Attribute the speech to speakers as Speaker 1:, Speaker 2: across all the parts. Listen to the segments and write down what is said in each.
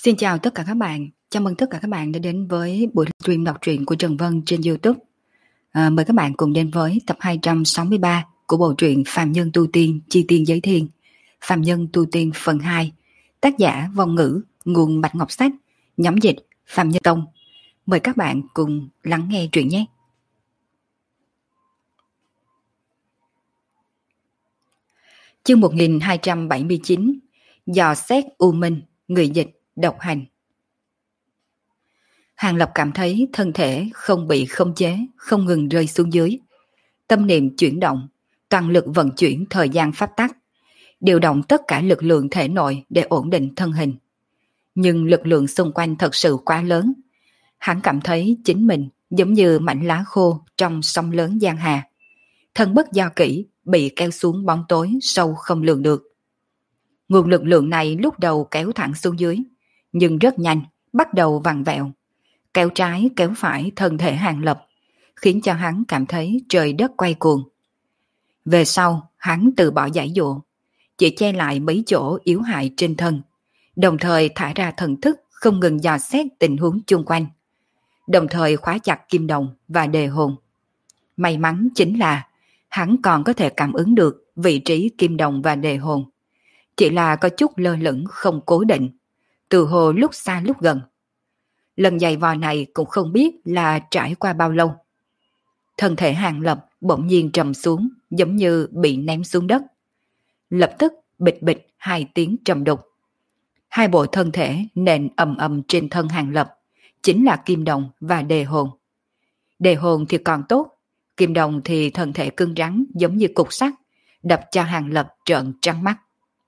Speaker 1: Xin chào tất cả các bạn, chào mừng tất cả các bạn đã đến với buổi stream đọc truyện của Trần Vân trên YouTube. Mời các bạn cùng đến với tập 263 của bộ truyện Phàm Nhân Tu Tiên Chi Tiên Giới Thiên, Phàm Nhân Tu Tiên phần 2, tác giả Vong Ngữ, nguồn Bạch Ngọc Sách, nhóm dịch Phàm Nhân Tông. Mời các bạn cùng lắng nghe truyện nhé. Chương 1279, dò xét U Minh, người dịch độc hành. Hàng Lập cảm thấy thân thể không bị khống chế, không ngừng rơi xuống dưới. Tâm niệm chuyển động, toàn lực vận chuyển thời gian pháp tắc, điều động tất cả lực lượng thể nội để ổn định thân hình. Nhưng lực lượng xung quanh thật sự quá lớn. Hắn cảm thấy chính mình giống như mảnh lá khô trong sông lớn giang hà. Thân bất do kỹ, bị kéo xuống bóng tối sâu không lường được. Nguồn lực lượng này lúc đầu kéo thẳng xuống dưới, nhưng rất nhanh, bắt đầu vặn vẹo. Kéo trái kéo phải thân thể Hàng Lập, khiến cho hắn cảm thấy trời đất quay cuồng. Về sau, hắn từ bỏ giải dụ, chỉ che lại mấy chỗ yếu hại trên thân, đồng thời thả ra thần thức không ngừng dò xét tình huống chung quanh, đồng thời khóa chặt kim đồng và đề hồn. May mắn chính là hắn còn có thể cảm ứng được vị trí kim đồng và đề hồn, chỉ là có chút lơ lửng không cố định, từ hồ lúc xa lúc gần. Lần giày vò này cũng không biết là trải qua bao lâu. Thân thể Hàng Lập bỗng nhiên trầm xuống, giống như bị ném xuống đất. Lập tức bịch bịch hai tiếng trầm đục. Hai bộ thân thể nện ầm ầm trên thân Hàng Lập, chính là kim đồng và đề hồn. Đề hồn thì còn tốt, kim đồng thì thân thể cứng rắn giống như cục sắt, đập cho Hàng Lập trợn trắng mắt.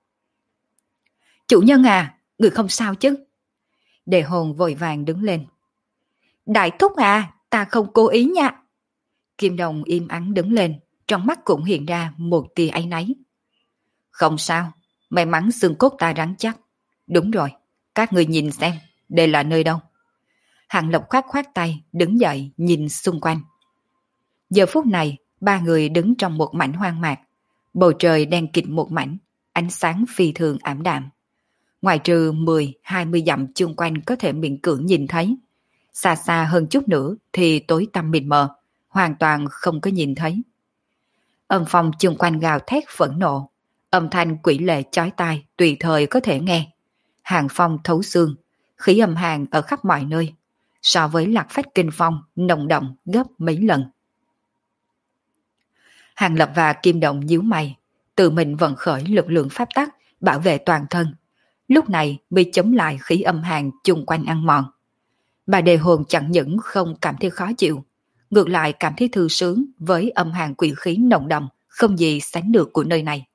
Speaker 1: Chủ nhân à, người không sao chứ? Đề hồn vội vàng đứng lên. Đại thúc à, ta không cố ý nha. Kim đồng im ắng đứng lên, trong mắt cũng hiện ra một tia áy náy. Không sao, may mắn xương cốt ta rắn chắc. Đúng rồi, các người nhìn xem, đây là nơi đâu? Hàng Lập khoát khoát tay, đứng dậy nhìn xung quanh. Giờ phút này, ba người đứng trong một mảnh hoang mạc. Bầu trời đen kịt một mảnh, ánh sáng phi thường ảm đạm. Ngoài trừ 10-20 dặm chung quanh có thể miễn cưỡng nhìn thấy. Xa xa hơn chút nữa thì tối tăm mịt mờ, hoàn toàn không có nhìn thấy. Âm phong chung quanh gào thét phẫn nộ, âm thanh quỷ lệ chói tai tùy thời có thể nghe. Hàng phong thấu xương, khí âm hàn ở khắp mọi nơi, so với Lạc Phách Kinh Phong nồng đậm gấp mấy lần. Hàng Lập và Kim Động nhíu mày, tự mình vận khởi lực lượng pháp tắc bảo vệ toàn thân. Lúc này mới chống lại khí âm hàn chung quanh ăn mòn. Bà đề hồn chẳng những không cảm thấy khó chịu, ngược lại cảm thấy thư sướng với âm hàn quỷ khí nồng đậm không gì sánh được của nơi này.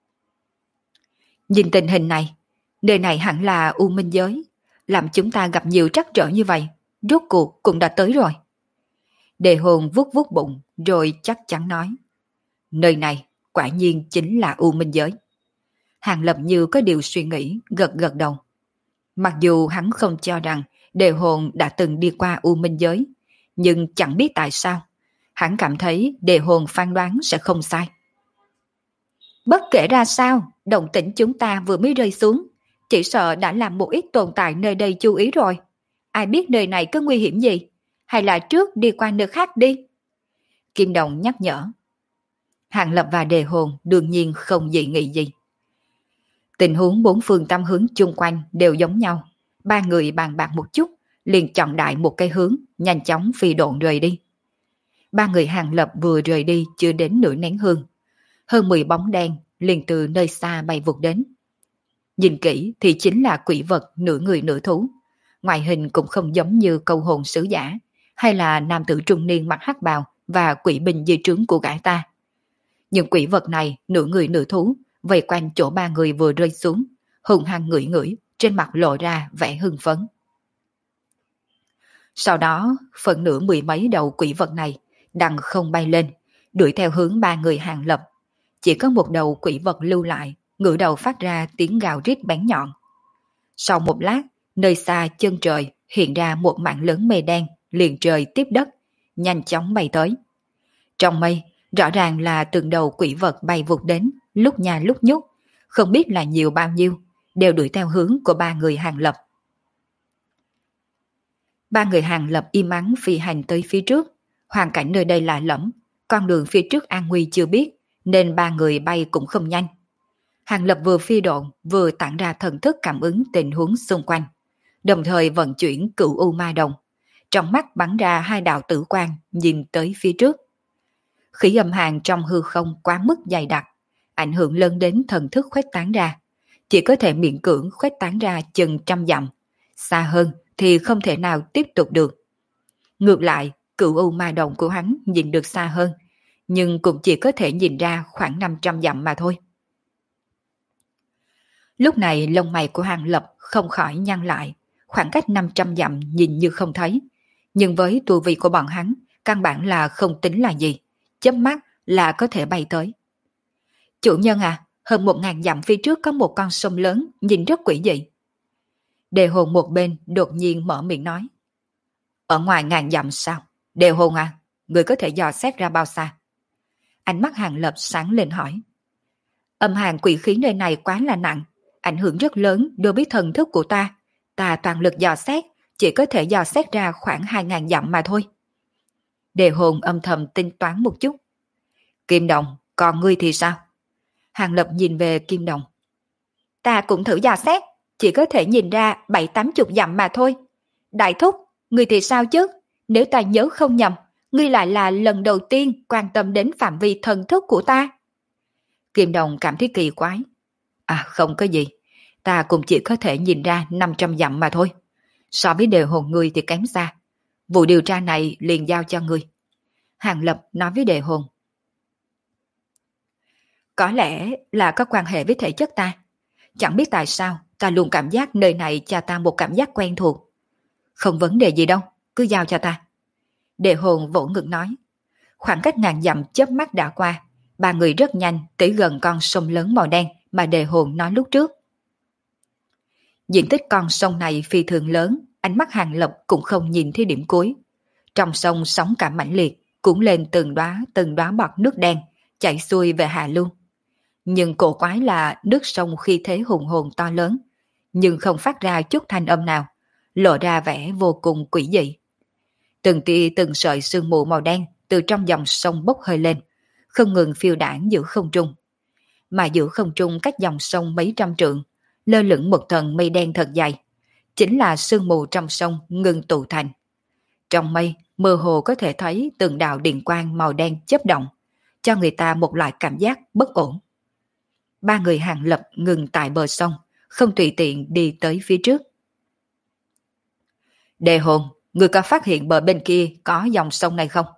Speaker 1: Nhìn tình hình này, nơi này hẳn là U Minh giới, làm chúng ta gặp nhiều trắc trở như vậy, rốt cuộc cũng đã tới rồi. Đề hồn vuốt vuốt bụng rồi chắc chắn nói, nơi này quả nhiên chính là U Minh giới. Hàng Lập như có điều suy nghĩ, gật gật đầu. Mặc dù hắn không cho rằng đề hồn đã từng đi qua U Minh giới, nhưng chẳng biết tại sao, hắn cảm thấy đề hồn phán đoán sẽ không sai. Bất kể ra sao, động tĩnh chúng ta vừa mới rơi xuống, chỉ sợ đã làm một ít tồn tại nơi đây chú ý rồi. Ai biết nơi này có nguy hiểm gì, hay là trước đi qua nơi khác đi? Kim Đồng nhắc nhở. Hàng Lập và đề hồn đương nhiên không dị nghị gì. Tình huống bốn phương tám hướng chung quanh đều giống nhau. Ba người bàn bạc một chút, liền chọn đại một cái hướng, nhanh chóng phi độn rời đi. Ba người Hàng Lập vừa rời đi chưa đến nửa nén hương. Hơn 10 bóng đen liền từ nơi xa bay vụt đến. Nhìn kỹ thì chính là quỷ vật nửa người nửa thú. Ngoại hình cũng không giống như câu hồn sứ giả, hay là nam tử trung niên mặc hắc bào và quỷ binh dưới trướng của gã ta. Nhưng quỷ vật này nửa người nửa thú, vây quanh chỗ ba người vừa rơi xuống, hùng hăng ngửi ngửi, trên mặt lộ ra vẻ hưng phấn. Sau đó, phần nửa mười mấy đầu quỷ vật này đằng không bay lên, đuổi theo hướng ba người Hàng Lập. Chỉ có một đầu quỷ vật lưu lại, ngửa đầu phát ra tiếng gào rít bén nhọn. Sau một lát, nơi xa chân trời hiện ra một mảng lớn mây đen, liền trời tiếp đất, nhanh chóng bay tới. Trong mây, rõ ràng là từng đầu quỷ vật bay vụt đến, lúc nha lúc nhúc, không biết là nhiều bao nhiêu, đều đuổi theo hướng của ba người Hàng Lập. Ba người Hàng Lập im ắng phi hành tới phía trước. Hoàn cảnh nơi đây lạ lẫm, con đường phía trước an nguy chưa biết, nên ba người bay cũng không nhanh. Hàng Lập vừa phi độn vừa tản ra thần thức cảm ứng tình huống xung quanh, đồng thời vận chuyển Cửu U Ma Đồng. Trong mắt bắn ra hai đạo tử quang nhìn tới phía trước. Khí âm hàn trong hư không quá mức dày đặc, ảnh hưởng lớn đến thần thức khuếch tán ra, chỉ có thể miễn cưỡng khuếch tán ra chừng trăm dặm, xa hơn thì không thể nào tiếp tục được. Ngược lại, Cửu U Ma Đồng của hắn nhìn được xa hơn, nhưng cũng chỉ có thể nhìn ra khoảng 500 dặm mà thôi. Lúc này lông mày của Hàng Lập không khỏi nhăn lại, khoảng cách 500 dặm nhìn như không thấy, nhưng với tu vi của bọn hắn, căn bản là không tính là gì, chớp mắt là có thể bay tới. Chủ nhân à, hơn 1000 dặm phía trước có một con sông lớn, nhìn rất quỷ dị. Đề hồn một bên đột nhiên mở miệng nói. Ở ngoài ngàn dặm sao? Đề hồn à, người có thể dò xét ra bao xa? Ánh mắt Hàng Lập sáng lên hỏi. Âm hàn quỷ khí nơi này quá là nặng, ảnh hưởng rất lớn đối với thần thức của ta. Ta toàn lực dò xét, chỉ có thể dò xét ra khoảng 2000 dặm mà thôi. Đề hồn âm thầm tính toán một chút. Kim Đồng, còn ngươi thì sao? Hàng Lập nhìn về Kim Đồng. Ta cũng thử dò xét, chỉ có thể nhìn ra 70-80 dặm mà thôi. Đại thúc, ngươi thì sao chứ? Nếu ta nhớ không nhầm, ngươi lại là lần đầu tiên quan tâm đến phạm vi thần thức của ta. Kim Đồng cảm thấy kỳ quái. À không có gì, ta cũng chỉ có thể nhìn ra 500 dặm mà thôi. So với đề hồn ngươi thì kém xa. Vụ điều tra này liền giao cho ngươi. Hàng Lập nói với đề hồn. Có lẽ là có quan hệ với thể chất ta. Chẳng biết tại sao ta luôn cảm giác nơi này cho ta một cảm giác quen thuộc. Không vấn đề gì đâu, cứ giao cho ta. Đề hồn vỗ ngực nói. Khoảng cách ngàn dặm chớp mắt đã qua, ba người rất nhanh tới gần con sông lớn màu đen mà đề hồn nói lúc trước. Diện tích con sông này phi thường lớn, ánh mắt Hàng Lập cũng không nhìn thấy điểm cuối. Trong sông sóng cả mãnh liệt, cuốn lên từng đóa bọt nước đen, chảy xuôi về hạ lưu. Nhưng cổ quái là nước sông khi thế hùng hồn to lớn, nhưng không phát ra chút thanh âm nào, lộ ra vẻ vô cùng quỷ dị. Từng tia từng sợi sương mù màu đen từ trong dòng sông bốc hơi lên, không ngừng phiêu đãng giữa không trung. Mà giữa không trung cách dòng sông mấy trăm trượng, lơ lửng một tầng mây đen thật dày, chính là sương mù trong sông ngừng tụ thành. Trong mây, mơ hồ có thể thấy từng đạo điện quang màu đen chớp động, cho người ta một loại cảm giác bất ổn. Ba người Hàng Lập ngừng tại bờ sông, không tùy tiện đi tới phía trước. Đề hồn, người có phát hiện bờ bên kia có dòng sông này không?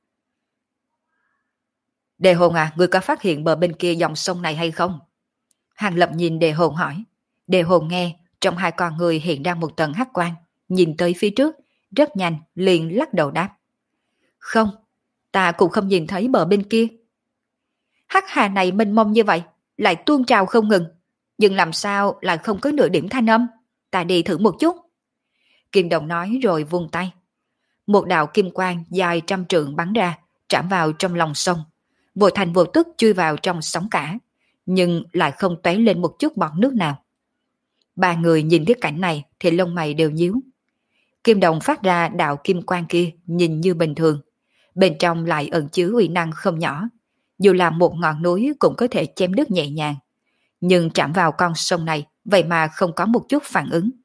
Speaker 1: Đề hồn à, người có phát hiện bờ bên kia dòng sông này hay không? Hàng Lập nhìn đề hồn hỏi. Đề hồn nghe, trong hai con người hiện ra một tầng hắc quang, nhìn tới phía trước, rất nhanh liền lắc đầu đáp. Không, ta cũng không nhìn thấy bờ bên kia. Hắc hà này mênh mông như vậy, lại tuôn trào không ngừng, nhưng làm sao lại không có nửa điểm thanh âm? Ta đi thử một chút. Kim Đồng nói rồi vung tay. Một đạo kim quang dài 100 trượng bắn ra, chạm vào trong lòng sông, vô thành vô tức chui vào trong sóng cả, nhưng lại không tóe lên một chút bọt nước nào. Ba người nhìn thấy cảnh này thì lông mày đều nhíu. Kim Đồng phát ra đạo kim quang kia nhìn như bình thường, bên trong lại ẩn chứa uy năng không nhỏ, dù là một ngọn núi cũng có thể chém đứt nhẹ nhàng, nhưng chạm vào con sông này vậy mà không có một chút phản ứng.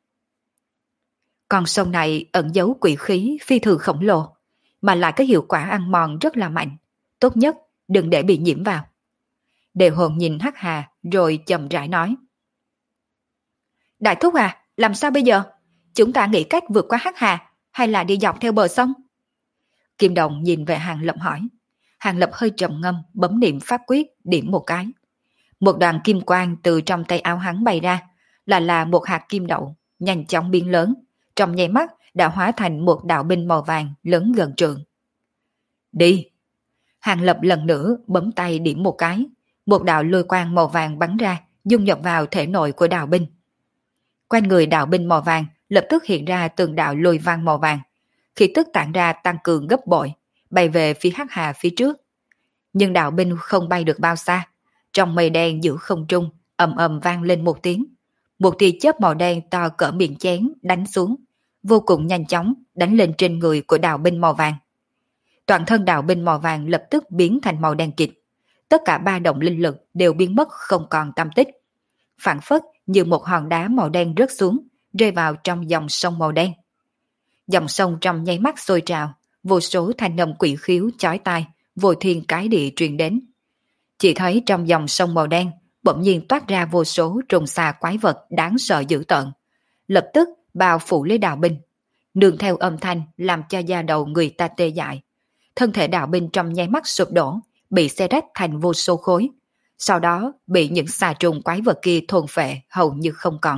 Speaker 1: Con sông này ẩn giấu quỷ khí phi thường khổng lồ, mà lại có hiệu quả ăn mòn rất là mạnh, tốt nhất đừng để bị nhiễm vào. Đề hồn nhìn Hắc Hà rồi chậm rãi nói. Đại thúc à, làm sao bây giờ? Chúng ta nghĩ cách vượt qua Hắc Hà hay là đi dọc theo bờ sông? Kim Đồng nhìn về Hàng Lập hỏi. Hàng Lập hơi trầm ngâm, bấm niệm pháp quyết, điểm một cái. Một đoàn kim quang từ trong tay áo hắn bay ra, là một hạt kim đậu, nhanh chóng biến lớn, trong nháy mắt đã hóa thành một đạo binh màu vàng lớn gần trượng. Đi! Hàng Lập lần nữa bấm tay điểm một cái, một đạo lôi quang màu vàng bắn ra, dung nhập vào thể nội của đạo binh. Quanh người đạo binh màu vàng lập tức hiện ra từng đạo lôi vang màu vàng, khí tức tản ra tăng cường gấp bội, bay về phía Hắc Hà phía trước. Nhưng đạo binh không bay được bao xa, trong mây đen giữa không trung ầm ầm vang lên một tiếng. Một tia chớp màu đen to cỡ miệng chén đánh xuống, vô cùng nhanh chóng đánh lên trên người của đạo binh màu vàng. Toàn thân đạo binh màu vàng lập tức biến thành màu đen kịt. Tất cả ba động linh lực đều biến mất không còn tăm tích. Phản phất như một hòn đá màu đen rớt xuống, rơi vào trong dòng sông màu đen. Dòng sông trong nháy mắt sôi trào, vô số thanh âm quỷ khiếu chói tai, vô thiên cái địa truyền đến. Chỉ thấy trong dòng sông màu đen bỗng nhiên toát ra vô số trùng xà quái vật đáng sợ dữ tợn, lập tức bao phủ lấy đạo binh, nương theo âm thanh làm cho da đầu người ta tê dại. Thân thể đạo binh trong nháy mắt sụp đổ, bị xé rách thành vô số khối, sau đó bị những xà trùng quái vật kia thôn phệ hầu như không còn.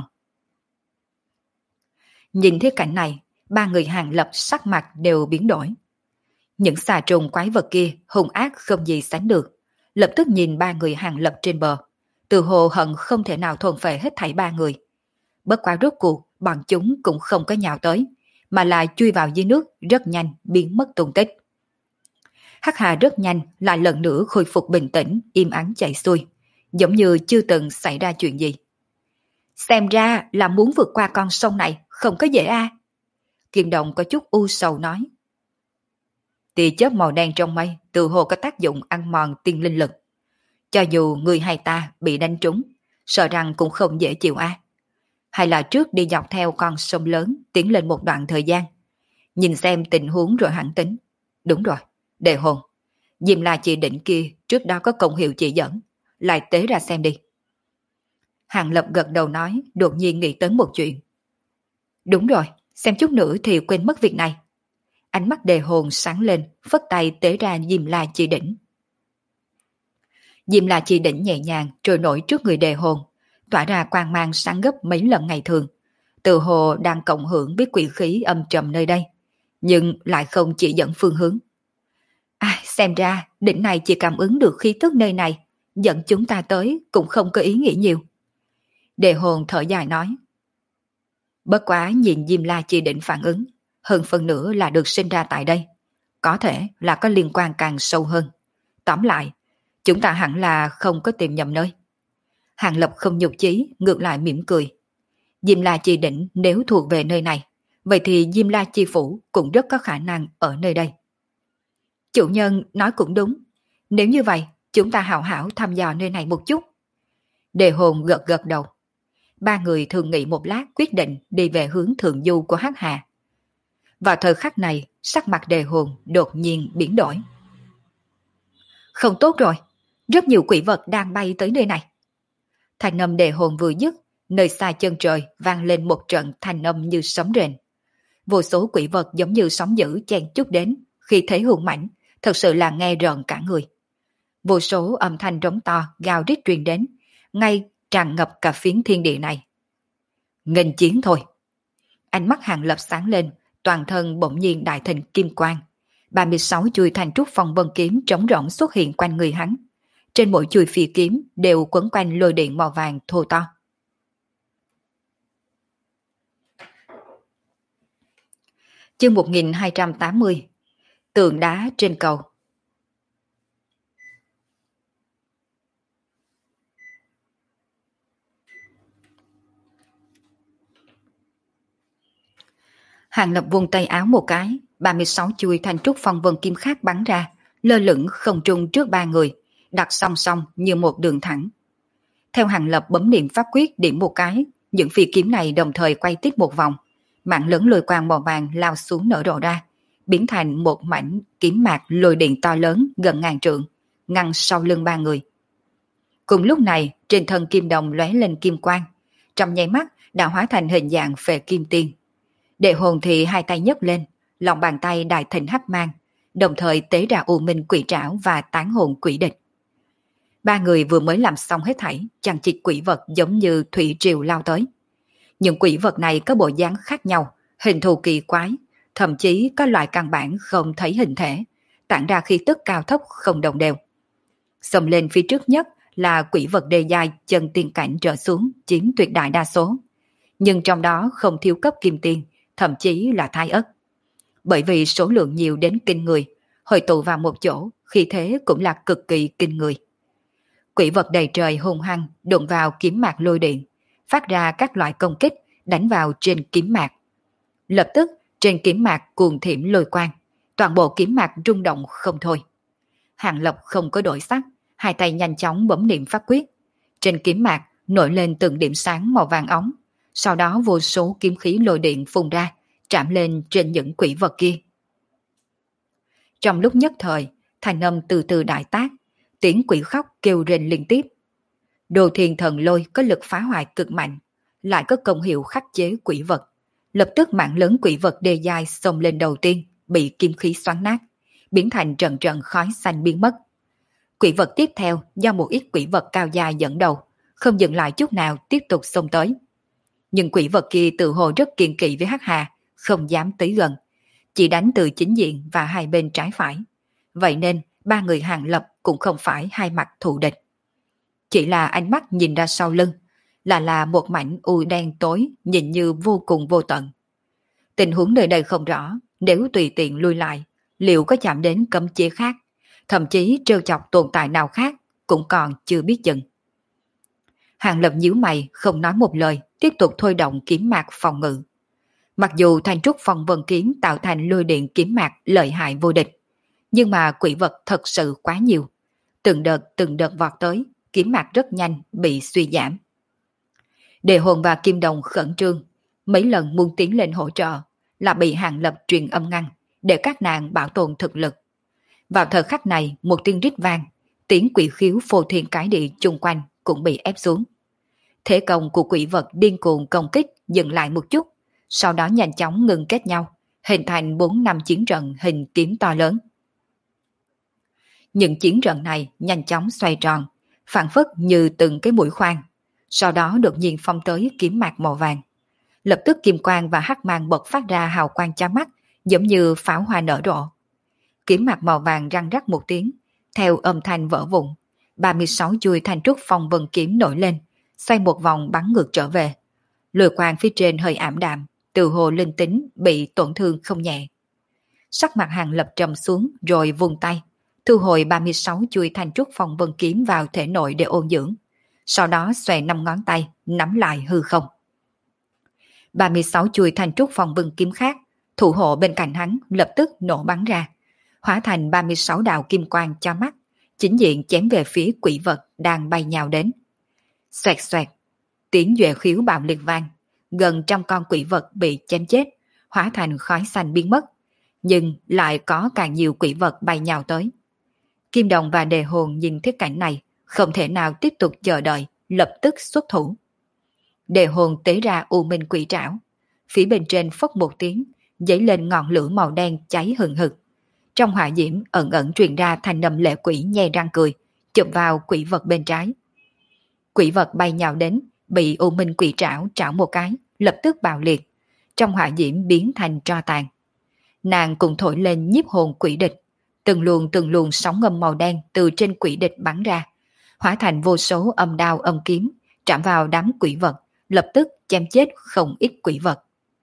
Speaker 1: Nhìn thấy cảnh này, ba người Hàng Lập sắc mặt đều biến đổi. Những xà trùng quái vật kia hung ác không gì sánh được, lập tức nhìn ba người Hàng Lập trên bờ, từ hồ hận không thể nào thôn phệ hết thảy ba người. Bất quá rốt cuộc, bọn chúng cũng không có nhào tới, mà lại chui vào dưới nước rất nhanh biến mất tung tích. Hắc Hà rất nhanh lại lần nữa khôi phục bình tĩnh, im ắng chạy xuôi, giống như chưa từng xảy ra chuyện gì. Xem ra là muốn vượt qua con sông này không có dễ a. Kiền Động có chút u sầu nói. Tia chớp màu đen trong mây từ hồ có tác dụng ăn mòn tiên linh lực. Cho dù người hay ta bị đánh trúng, sợ rằng cũng không dễ chịu a. Hay là trước đi dọc theo con sông lớn tiến lên một đoạn thời gian, nhìn xem tình huống rồi hẳn tính. Đúng rồi, Đề Hồn, Diêm La Chỉ Đỉnh kia trước đó có công hiệu chỉ dẫn, lại tế ra xem đi. Hàng Lập gật đầu nói, đột nhiên nghĩ tới một chuyện. Đúng rồi, xem chút nữa thì quên mất việc này. Ánh mắt Đề Hồn sáng lên, phất tay tế ra Diêm La Chỉ Đỉnh. Diêm La Chỉ Đỉnh nhẹ nhàng trôi nổi trước người Đề Hồn, tỏa ra quang mang sáng gấp mấy lần ngày thường. Từ hồ đang cộng hưởng với quỷ khí âm trầm nơi đây, nhưng lại không chỉ dẫn phương hướng. Xem ra đỉnh này chỉ cảm ứng được khí tức nơi này, dẫn chúng ta tới cũng không có ý nghĩ nhiều. Đề Hồn thở dài nói. Bất quá nhìn Diêm La Chỉ Đỉnh phản ứng, hơn phần nữa là được sinh ra tại đây, có thể là có liên quan càng sâu hơn. Tóm lại, chúng ta hẳn là không có tìm nhầm nơi. Hàng Lập không nhục chí, ngược lại mỉm cười. Diêm La Chi Đỉnh nếu thuộc về nơi này, vậy thì Diêm La Chi Phủ cũng rất có khả năng ở nơi đây. Chủ nhân nói cũng đúng, nếu như vậy chúng ta hảo hảo thăm dò nơi này một chút. Đề Hồn gật gật đầu. Ba người thường nghĩ một lát quyết định đi về hướng thượng du của Hắc Hà. Vào thời khắc này, sắc mặt Đề Hồn đột nhiên biến đổi. Không tốt rồi, rất nhiều quỷ vật đang bay tới nơi này. Thanh âm Đề Hồn vừa dứt, nơi xa chân trời vang lên một trận thanh âm như sấm rền. Vô số quỷ vật giống như sóng dữ chen chúc đến, khi thấy hùng mãnh, thật sự là nghe rợn cả người. Vô số âm thanh rống to, gào rít truyền đến, ngay tràn ngập cả phiến thiên địa này. Nghênh chiến thôi. Ánh mắt Hàng Lập sáng lên, toàn thân bỗng nhiên đại thịnh kim quang. 36 chuôi thanh trúc phong vân kiếm trống rỗng xuất hiện quanh người hắn. Trên mỗi chuôi phi kiếm đều quấn quanh lôi điện màu vàng thô to. Chương 1280. Tượng đá trên cầu. Hàng Lập vung tay áo một cái, 36 chuôi thanh trúc phong vân kim khác bắn ra, lơ lửng không trung trước ba người, đặt song song như một đường thẳng. Theo Hàng Lập bấm niệm pháp quyết điểm một cái, những phi kiếm này đồng thời quay tiếp một vòng, mạng lớn lôi quang màu vàng lao xuống nở rộ ra, biến thành một mảnh kiếm mạc lôi điện to lớn gần ngàn trượng, ngăn sau lưng ba người. Cùng lúc này, trên thân kim đồng lóe lên kim quang, trong nháy mắt đã hóa thành hình dạng phệ kim tiên. Đề Hồn thì hai tay nhấc lên, lòng bàn tay đại thịnh hắc mang, đồng thời tế ra U Minh Quỷ Trảo và Tán Hồn Quỷ Địch. Ba người vừa mới làm xong hết thảy, chằng chịt quỷ vật giống như thủy triều lao tới. Những quỷ vật này có bộ dáng khác nhau, hình thù kỳ quái, thậm chí có loại căn bản không thấy hình thể, tản ra khí tức cao thấp không đồng đều. Xông lên phía trước nhất là quỷ vật đề giai chân tiên cảnh trở xuống chiếm tuyệt đại đa số, nhưng trong đó không thiếu cấp kim tiên, thậm chí là thái ất. Bởi vì số lượng nhiều đến kinh người, hội tụ vào một chỗ, khi thế cũng là cực kỳ kinh người. Quỷ vật đầy trời hung hăng đụng vào kiếm mạc lôi điện, phát ra các loại công kích đánh vào trên kiếm mạc. Lập tức trên kiếm mạc cuồng thiểm lôi quang, toàn bộ kiếm mạc rung động không thôi. Hàng Lập không có đổi sắc, hai tay nhanh chóng bấm niệm pháp quyết. Trên kiếm mạc nổi lên từng điểm sáng màu vàng óng, sau đó vô số kiếm khí lôi điện phun ra, chạm lên trên những quỷ vật kia. Trong lúc nhất thời, thanh âm từ từ đại tác, tiếng quỷ khóc kêu rền liên tiếp. Đồ Thiên Thần Lôi có lực phá hoại cực mạnh, lại có công hiệu khắc chế quỷ vật. Lập tức mạng lớn quỷ vật đề dài xông lên đầu tiên, bị kim khí xoắn nát, biến thành trận trận khói xanh biến mất. Quỷ vật tiếp theo do một ít quỷ vật cao dài dẫn đầu, không dừng lại chút nào tiếp tục xông tới. Nhưng quỷ vật kia tự hồ rất kiên kỵ với Hắc Hà, không dám tới gần, chỉ đánh từ chính diện và hai bên trái phải. Vậy nên ba người Hàng Lập cũng không phải hai mặt thù địch. Chỉ là ánh mắt nhìn ra sau lưng, là một mảnh u đen tối nhìn như vô cùng vô tận. Tình huống nơi đây không rõ, nếu tùy tiện lui lại, liệu có chạm đến cấm chế khác, thậm chí trêu chọc tồn tại nào khác cũng còn chưa biết chừng. Hàng Lập nhíu mày không nói một lời, tiếp tục thôi động kiếm mạc phòng ngự. Mặc dù thanh trúc phong vân kiếm tạo thành lôi điện kiếm mạc lợi hại vô địch, nhưng mà quỷ vật thật sự quá nhiều. Từng đợt vọt tới, kiếm mạc rất nhanh bị suy giảm. Đề Hồn và Kim Đồng khẩn trương, mấy lần muốn tiến lên hỗ trợ, là bị Hàng Lập truyền âm ngăn, để các nàng bảo tồn thực lực. Vào thời khắc này, một tiếng rít vang, tiếng quỷ khiếu phô thiên cái địa chung quanh cũng bị ép xuống. Thế công của quỷ vật điên cuồng công kích dừng lại một chút, sau đó nhanh chóng ngừng kết nhau, hình thành 4 năm chiến trận hình kiếm to lớn. Những chiến trận này nhanh chóng xoay tròn, phản phất như từng cái mũi khoan, sau đó đột nhiên phong tới kiếm mạc màu vàng. Lập tức kim quang và hắc mang bật phát ra hào quang chói mắt, giống như pháo hoa nở rộ. Kiếm mạc màu vàng răng rắc một tiếng, theo âm thanh vỡ vụn, 36 chuôi thanh trúc phong vân kiếm nổi lên, xoay một vòng bắn ngược trở về. Lôi quang phía trên hơi ảm đạm, từ hồ linh tính bị tổn thương không nhẹ. Sắc mặt Hàng Lập trầm xuống rồi vùng tay, thu hồi 36 chuôi thanh trúc phong vân kiếm vào thể nội để ôn dưỡng. Sau đó xòe 5 ngón tay, nắm lại hư không. 36 chuôi thanh trúc phong vân kiếm khác, thủ hộ bên cạnh hắn lập tức nổ bắn ra, hóa thành 36 đạo kim quang cho mắt, chính diện chém về phía quỷ vật đang bay nhào đến. Xoẹt xoẹt, tiếng duệ khiếu bạo liệt vang, gần trăm con quỷ vật bị chém chết, hóa thành khói xanh biến mất, nhưng lại có càng nhiều quỷ vật bay nhào tới. Kim Đồng và Đề Hồn nhìn thấy cảnh này, không thể nào tiếp tục chờ đợi, lập tức xuất thủ. Đề Hồn tế ra U Minh Quỷ Trảo, phía bên trên phốc một tiếng, dấy lên ngọn lửa màu đen cháy hừng hực. Trong hỏa diễm ẩn ẩn truyền ra thanh âm lệ quỷ nhe răng cười, chụp vào quỷ vật bên trái. Quỷ vật bay nhào đến, bị U Minh Quỷ Trảo trảo một cái, lập tức bạo liệt, trong hỏa diễm biến thành tro tàn. Nàng cùng thổi lên nhiếp hồn quỷ địch, từng luồng sóng ngầm màu đen từ trên quỷ địch bắn ra, hóa thành vô số âm đao âm kiếm, chạm vào đám quỷ vật, lập tức chém chết không ít quỷ vật.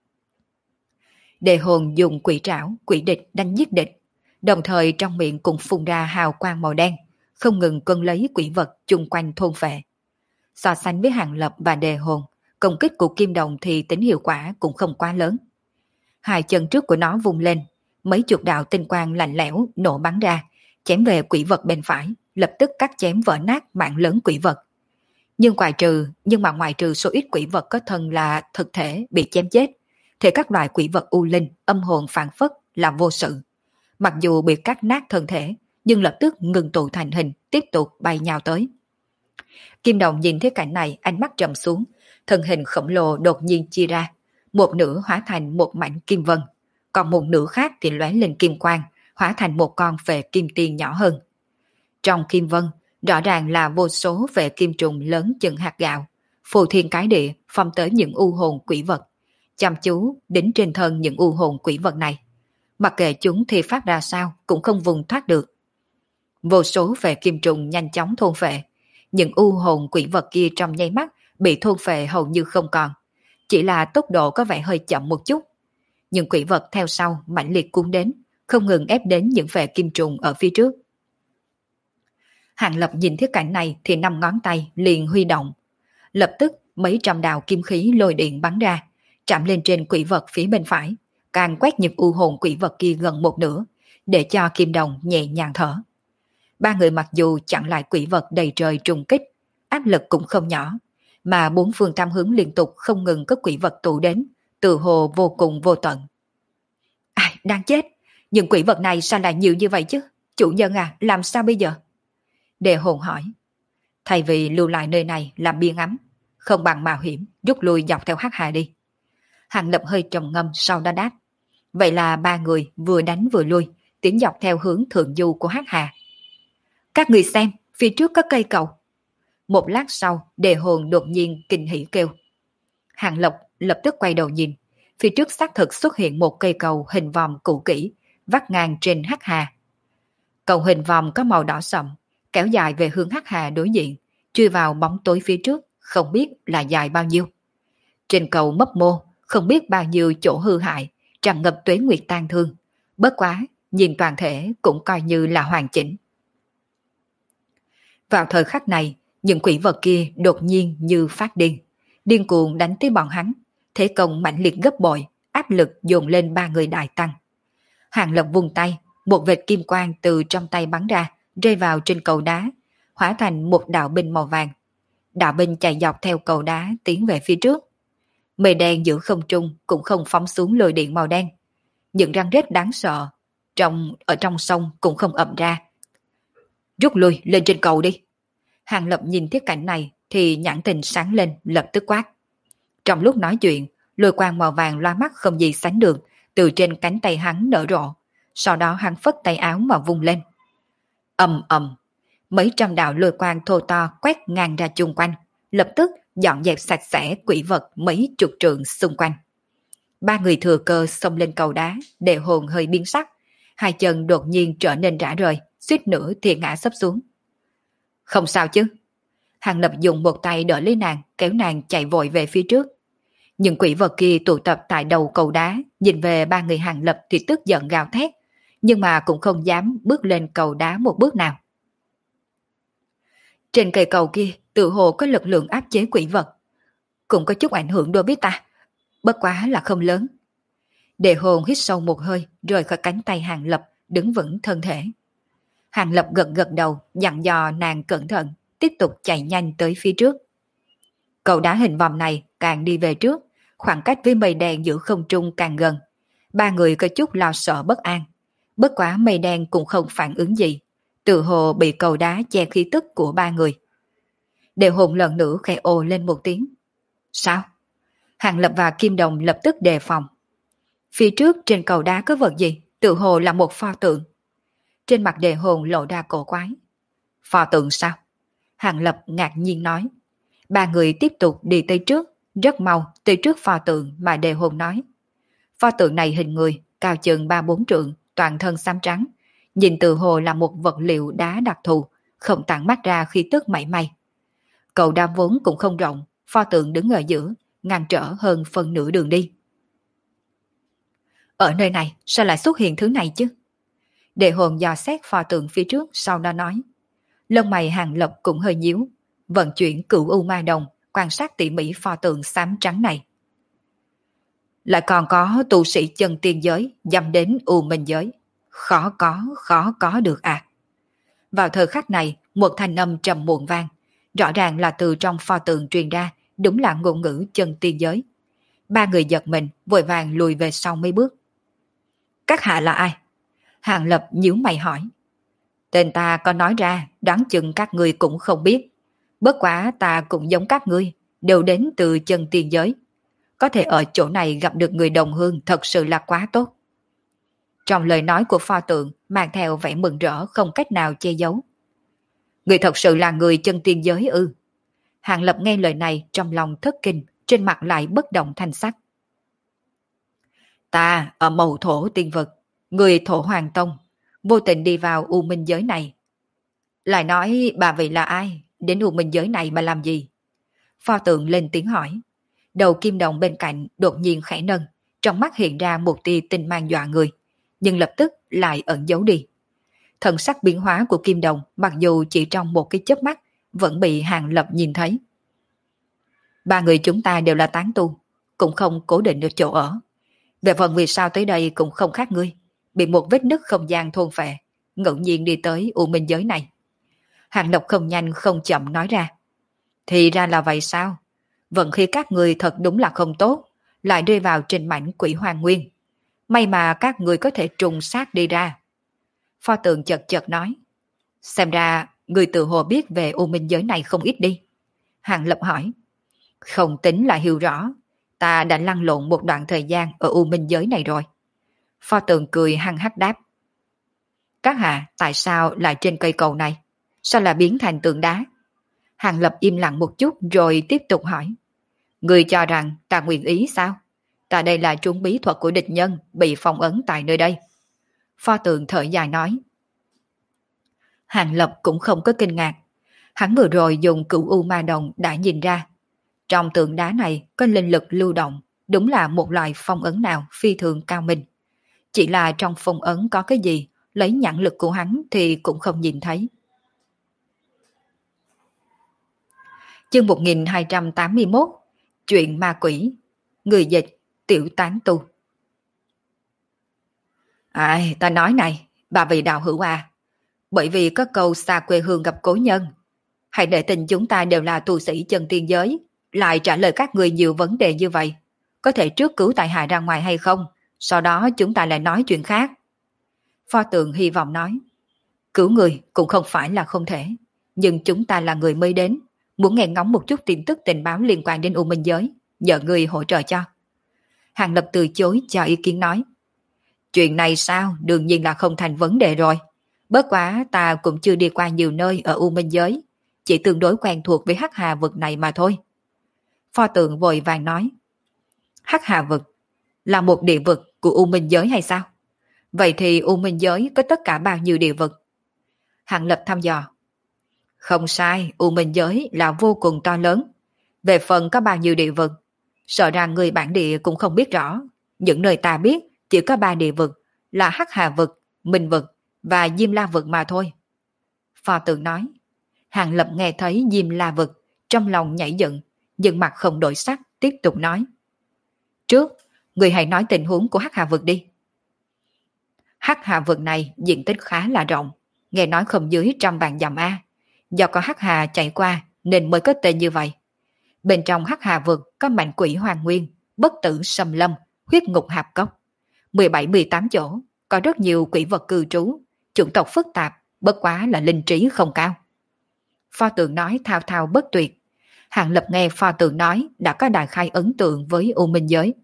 Speaker 1: Đề Hồn dùng quỷ trảo, quỷ địch đánh giết địch, đồng thời trong miệng cũng phun ra hào quang màu đen, không ngừng cân lấy quỷ vật chung quanh thôn phệ. So sánh với Hàng Lập và Đề Hồn, công kích của Kim Đồng thì tính hiệu quả cũng không quá lớn. Hai chân trước của nó vung lên, mấy chục đạo tinh quang lạnh lẽo nổ bắn ra, chém về quỷ vật bên phải, lập tức cắt chém vỡ nát mạng lớn quỷ vật. Nhưng mà ngoại trừ số ít quỷ vật có thân là thực thể bị chém chết, thì các loại quỷ vật u linh, âm hồn phản phất là vô sự. Mặc dù bị cắt nát thân thể, nhưng lập tức ngừng tụ thành hình, tiếp tục bay nhào tới. Kim Đồng nhìn thấy cảnh này, ánh mắt trầm xuống, thân hình khổng lồ đột nhiên chia ra, một nửa hóa thành một mảnh kim vân, còn một nửa khác thì lóe lên kim quang, hóa thành một con phệ kim tiên nhỏ hơn. Trong kim vân, rõ ràng là vô số phệ kim trùng lớn chừng hạt gạo, phù thiên cái địa phong tới những u hồn quỷ vật, chăm chú đính trên thân những u hồn quỷ vật này. Mặc kệ chúng thì phát ra sao cũng không vùng thoát được. Vô số phệ kim trùng nhanh chóng thôn phệ, những u hồn quỷ vật kia trong nháy mắt bị thôn phệ hầu như không còn, chỉ là tốc độ có vẻ hơi chậm một chút. Những quỷ vật theo sau mãnh liệt cuốn đến, không ngừng ép đến những phệ kim trùng ở phía trước. Hàng Lập nhìn thấy cảnh này thì 5 ngón tay liền huy động. Lập tức mấy trăm đạo kim khí lôi điện bắn ra, chạm lên trên quỷ vật phía bên phải, càng quét những u hồn quỷ vật kia gần một nửa, để cho Kim Đồng nhẹ nhàng thở. Ba người mặc dù chặn lại quỷ vật đầy trời trùng kích, áp lực cũng không nhỏ, mà bốn phương tam hướng liên tục không ngừng có quỷ vật tụ đến, từ hồ vô cùng vô tận. Ai, đang chết, những quỷ vật này sao lại nhiều như vậy chứ? Chủ nhân à, làm sao bây giờ? Đề hồn hỏi. Thay vì lưu lại nơi này làm biên ấm, không bằng mạo hiểm rút lui dọc theo Hắc Hà đi. Hàng Lập hơi trầm ngâm sau đó đáp. Vậy là ba người vừa đánh vừa lui, tiến dọc theo hướng thượng du của Hắc Hà. Các người xem, phía trước có cây cầu. Một lát sau, Đề hồn đột nhiên kinh hỉ kêu. Hàng Lập lập tức quay đầu nhìn, phía trước xác thực xuất hiện một cây cầu hình vòm cũ kỹ, vắt ngang trên Hắc Hà. Cầu hình vòm có màu đỏ sậm, kéo dài về hướng Hắc Hà đối diện, chui vào bóng tối phía trước, không biết là dài bao nhiêu. Trên cầu mấp mô, không biết bao nhiêu chỗ hư hại, tràn ngập tuế nguyệt tang thương. Bất quá, nhìn toàn thể cũng coi như là hoàn chỉnh. Vào thời khắc này, những quỷ vật kia đột nhiên như phát điên, điên cuồng đánh tới bọn hắn, thế công mạnh liệt gấp bội, áp lực dồn lên ba người đại tăng. Hàng Lập vung tay, một vệt kim quang từ trong tay bắn ra, rơi vào trên cầu đá, hóa thành một đạo binh màu vàng. Đạo binh chạy dọc theo cầu đá tiến về phía trước. Mây đen giữa không trung cũng không phóng xuống lôi điện màu đen. Những răng rết đáng sợ ở trong sông cũng không ập ra. Rút lui lên trên cầu đi. Hàng Lập nhìn thấy cảnh này thì nhãn tình sáng lên, lập tức quát. Trong lúc nói chuyện, lôi quang màu vàng loa mắt không gì sánh được, từ trên cánh tay hắn nở rộ. Sau đó hắn phất tay áo mà vung lên. Ầm ầm, mấy trăm đạo lôi quang thô to quét ngang ra chung quanh, lập tức dọn dẹp sạch sẽ quỷ vật mấy chục trượng xung quanh. Ba người thừa cơ xông lên cầu đá, Đề hồn hơi biến sắc, hai chân đột nhiên trở nên rã rời, suýt nữa thì ngã sấp xuống. Không sao chứ? Hàng Lập dùng một tay đỡ lấy nàng, kéo nàng chạy vội về phía trước. Những quỷ vật kia tụ tập tại đầu cầu đá, nhìn về ba người Hàng Lập thì tức giận gào thét, nhưng mà cũng không dám bước lên cầu đá một bước nào. Trên cây cầu kia tự hồ có lực lượng áp chế quỷ vật, cũng có chút ảnh hưởng đối với ta, bất quá là không lớn. Đề hồn hít sâu một hơi, rời khỏi cánh tay Hàng Lập, đứng vững thân thể. Hàng Lập gật gật đầu, dặn dò nàng cẩn thận, tiếp tục chạy nhanh tới phía trước. Cầu đá hình vòm này càng đi về trước, khoảng cách với mây đen giữa không trung càng gần. Ba người có chút lo sợ bất an. Bất quá mây đen cũng không phản ứng gì, tự hồ bị cầu đá che khí tức của ba người. Đề hồn lần nữa khẽ ồ lên một tiếng. Sao? Hàng Lập và Kim Đồng lập tức đề phòng. Phía trước trên cầu đá có vật gì? Tự hồ là một pho tượng. Trên mặt Đề hồn lộ ra cổ quái. Pho tượng sao? Hàng Lập ngạc nhiên nói. Ba người tiếp tục đi tới trước, rất mau tới trước pho tượng mà Đề hồn nói. Pho tượng này hình người, cao chừng 3-4 trượng, toàn thân xám trắng. Nhìn từ hồ là một vật liệu đá đặc thù, không tản mắt ra khí tức mảy may. Cầu đá vốn cũng không rộng, pho tượng đứng ở giữa, ngăn trở hơn phần nửa đường đi. Ở nơi này sao lại xuất hiện thứ này chứ? Đề hồn dò xét pho tượng phía trước, sau đó nói. Lông mày Hàng Lập cũng hơi nhíu, vận chuyển cửu u ma đồng, quan sát tỉ mỉ pho tượng xám trắng này. Lại còn có tu sĩ chân tiên giới dám đến U Minh giới. Khó có được à. Vào thời khắc này, một thanh âm trầm muộn vang, rõ ràng là từ trong pho tượng truyền ra, đúng là ngôn ngữ chân tiên giới. Ba người giật mình, vội vàng lùi về sau mấy bước. Các hạ là ai? Hàng Lập nhíu mày hỏi. Tên ta có nói ra, đoán chừng các ngươi cũng không biết. Bất quá ta cũng giống các ngươi, đều đến từ chân tiên giới. Có thể ở chỗ này gặp được người đồng hương thật sự là quá tốt. Trong lời nói của pho tượng mang theo vẻ mừng rỡ không cách nào che giấu. Người thật sự là người chân tiên giới ư? Hàng Lập nghe lời này trong lòng thất kinh, trên mặt lại bất động thanh sắc. Ta ở mầu thổ tiên vực, người thổ hoàng tông, vô tình đi vào U Minh giới này. Lại nói bà vị là ai? Đến U Minh giới này mà làm gì? Pho tượng lên tiếng hỏi. Đầu Kim Đồng bên cạnh đột nhiên khẽ nâng, trong mắt hiện ra một tia tinh mang dọa người, nhưng lập tức lại ẩn giấu đi. Thần sắc biến hóa của Kim Đồng mặc dù chỉ trong một cái chớp mắt vẫn bị Hàng Lập nhìn thấy. Ba người chúng ta đều là tán tu, cũng không cố định được chỗ ở. Về phần vì sao tới đây cũng không khác ngươi, bị một vết nứt không gian thôn phệ, ngẫu nhiên đi tới U Minh giới này. Hàng Lập không nhanh không chậm nói ra. Thì ra là vậy sao? Vận khí các người thật đúng là không tốt, lại rơi vào trên mảnh quỷ hoàng nguyên. May mà các người có thể trùng sát đi ra. Pho tượng chật chật nói. Xem ra, người tự hồ biết về U Minh giới này không ít đi. Hàng Lập hỏi. Không tính là hiểu rõ, ta đã lăn lộn một đoạn thời gian ở U Minh giới này rồi. Pho tượng cười hăng hắc đáp. Các hạ, tại sao lại trên cây cầu này? Sao lại biến thành tượng đá? Hàng Lập im lặng một chút rồi tiếp tục hỏi. Người cho rằng ta nguyện ý sao? Ta đây là trúng bí thuật của địch nhân bị phong ấn tại nơi đây. Pho tượng thở dài nói. Hàng Lập cũng không có kinh ngạc. Hắn vừa rồi dùng cửu u ma đồng đã nhìn ra. Trong tượng đá này có linh lực lưu động, đúng là một loại phong ấn nào phi thường cao minh. Chỉ là trong phong ấn có cái gì, lấy nhãn lực của hắn thì cũng không nhìn thấy. Chương 1281. Chuyện ma quỷ. Người dịch Tiểu Tán Tu. Ta nói này, bà vị đạo hữu à, bởi vì có câu xa quê hương gặp cố nhân. Hãy để tình chúng ta đều là tu sĩ chân tiên giới, lại trả lời các người nhiều vấn đề như vậy. Có thể trước cứu tại hạ ra ngoài hay không? Sau đó chúng ta lại nói chuyện khác. Pho tượng hy vọng nói. Cứu người cũng không phải là không thể, nhưng chúng ta là người mới đến, muốn nghe ngóng một chút tin tức tình báo liên quan đến U Minh giới, nhờ người hỗ trợ cho. Hàng Lập từ chối cho ý kiến nói. Chuyện này sao, đương nhiên là không thành vấn đề rồi. Bớt quá ta cũng chưa đi qua nhiều nơi ở U Minh giới, chỉ tương đối quen thuộc với Hắc Hà vực này mà thôi. Pho tượng vội vàng nói. Hắc Hà vực là một địa vực của U Minh giới hay sao? Vậy thì U Minh giới có tất cả bao nhiêu địa vực? Hàng Lập thăm dò. Không sai, U Minh giới là vô cùng to lớn. Về phần có bao nhiêu địa vực, sợ rằng người bản địa cũng không biết rõ. Những nơi ta biết chỉ có 3 địa vực là Hắc Hà vực, Minh vực và Diêm La vực mà thôi. Pho tượng nói. Hàng Lập nghe thấy Diêm La vực, trong lòng nhảy dựng, nhưng mặt không đổi sắc, tiếp tục nói. Trước, người hãy nói tình huống của Hắc Hà vực đi. Hắc Hà vực này diện tích khá là rộng, nghe nói không dưới 100.000 dặm A. Do có Hắc Hà chạy qua nên mới có tên như vậy. Bên trong Hắc Hà vực có mạnh quỷ hoàng nguyên, bất tử xâm lâm, huyết ngục hạp cốc. 17-18 chỗ, có rất nhiều quỷ vật cư trú, chủng tộc phức tạp, bất quá là linh trí không cao. Pho tượng nói thao thao bất tuyệt. Hàng Lập nghe pho tượng nói đã có đại khai ấn tượng với U Minh giới.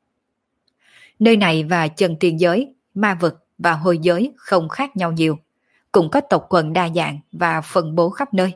Speaker 1: Nơi này và chân tiên giới, ma vực và hôi giới không khác nhau nhiều, cũng có tộc quần đa dạng và phân bố khắp nơi.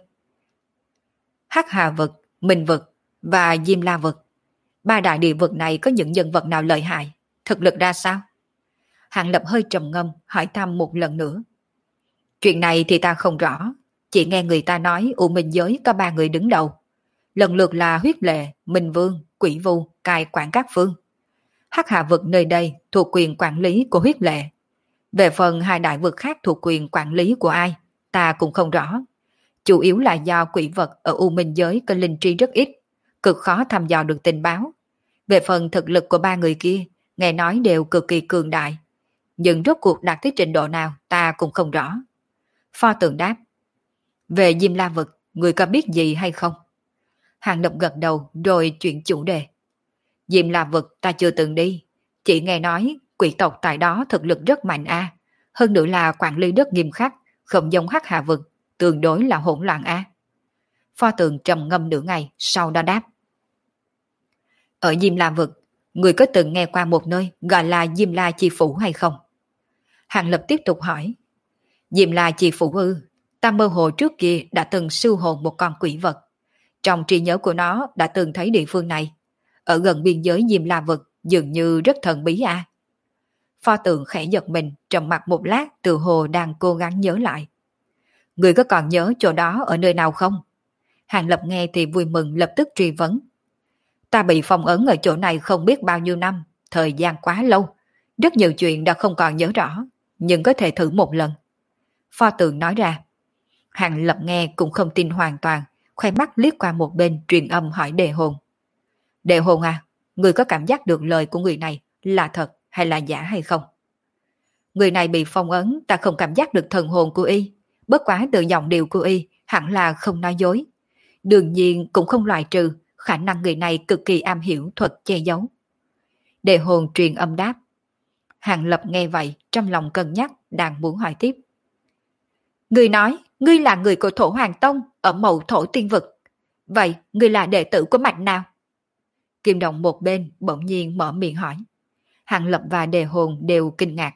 Speaker 1: Hắc Hà vực, Minh vực và Diêm La vực. 3 đại địa vực này có những nhân vật nào lợi hại, thực lực ra sao? Hàng Lập hơi trầm ngâm hỏi thăm một lần nữa. Chuyện này thì ta không rõ, chỉ nghe người ta nói U Minh giới có 3 người đứng đầu. Lần lượt là Huyết Lệ, Minh Vương, Quỷ Vu, cai quản các phương. Hắc Hà vực nơi đây thuộc quyền quản lý của Huyết Lệ. Về phần 2 đại vực khác thuộc quyền quản lý của ai, ta cũng không rõ. Chủ yếu là do quỷ vật ở U Minh giới có linh trí rất ít, cực khó thăm dò được tình báo. Về phần thực lực của 3 người kia, nghe nói đều cực kỳ cường đại. Nhưng rốt cuộc đạt tới trình độ nào ta cũng không rõ. Pho tượng đáp. Về Diêm La vực, người có biết gì hay không? Hàng Lập gật đầu rồi chuyển chủ đề. Diêm La vực ta chưa từng đi, chỉ nghe nói quỷ tộc tại đó thực lực rất mạnh a, hơn nữa là quản lý rất nghiêm khắc, không giống Hắc Hà vực, tương đối là hỗn loạn a. Pho tượng trầm ngâm nửa ngày, sau đó đáp. Ở Diêm La vực, người có từng nghe qua một nơi gọi là Diêm La Chi Phủ hay không? Hàng Lập tiếp tục hỏi. Diêm La Chi Phủ ư? Ta mơ hồ trước kia đã từng siêu hồn một con quỷ vật. Trong trí nhớ của nó đã từng thấy địa phương này. Ở gần biên giới Diêm La vực dường như rất thần bí a. Pho tượng khẽ giật mình, trầm mặt một lát, tự hồ đang cố gắng nhớ lại. Người có còn nhớ chỗ đó ở nơi nào không? Hàng Lập nghe thì vui mừng lập tức truy vấn. Ta bị phong ấn ở chỗ này không biết bao nhiêu năm, thời gian quá lâu. Rất nhiều chuyện đã không còn nhớ rõ, nhưng có thể thử một lần. Pho tượng nói ra. Hàng Lập nghe cũng không tin hoàn toàn, khoe mắt liếc qua một bên truyền âm hỏi đề hồn. Đề hồn à, người có cảm giác được lời của người này là thật hay là giả hay không? Người này bị phong ấn, ta không cảm giác được thần hồn của y, bất quá từ giọng điệu của y hẳn là không nói dối. Đương nhiên cũng không loại trừ khả năng người này cực kỳ am hiểu thuật che giấu. Đề hồn truyền âm đáp. Hàng Lập nghe vậy, trong lòng cân nhắc, đang muốn hỏi tiếp. Ngươi nói, ngươi là người của Thổ Hoàng Tông ở Mậu Thổ Tiên Vực. Vậy, ngươi là đệ tử của mạch nào? Kim Đồng một bên bỗng nhiên mở miệng hỏi. Hàng Lập và Đề hồn đều kinh ngạc.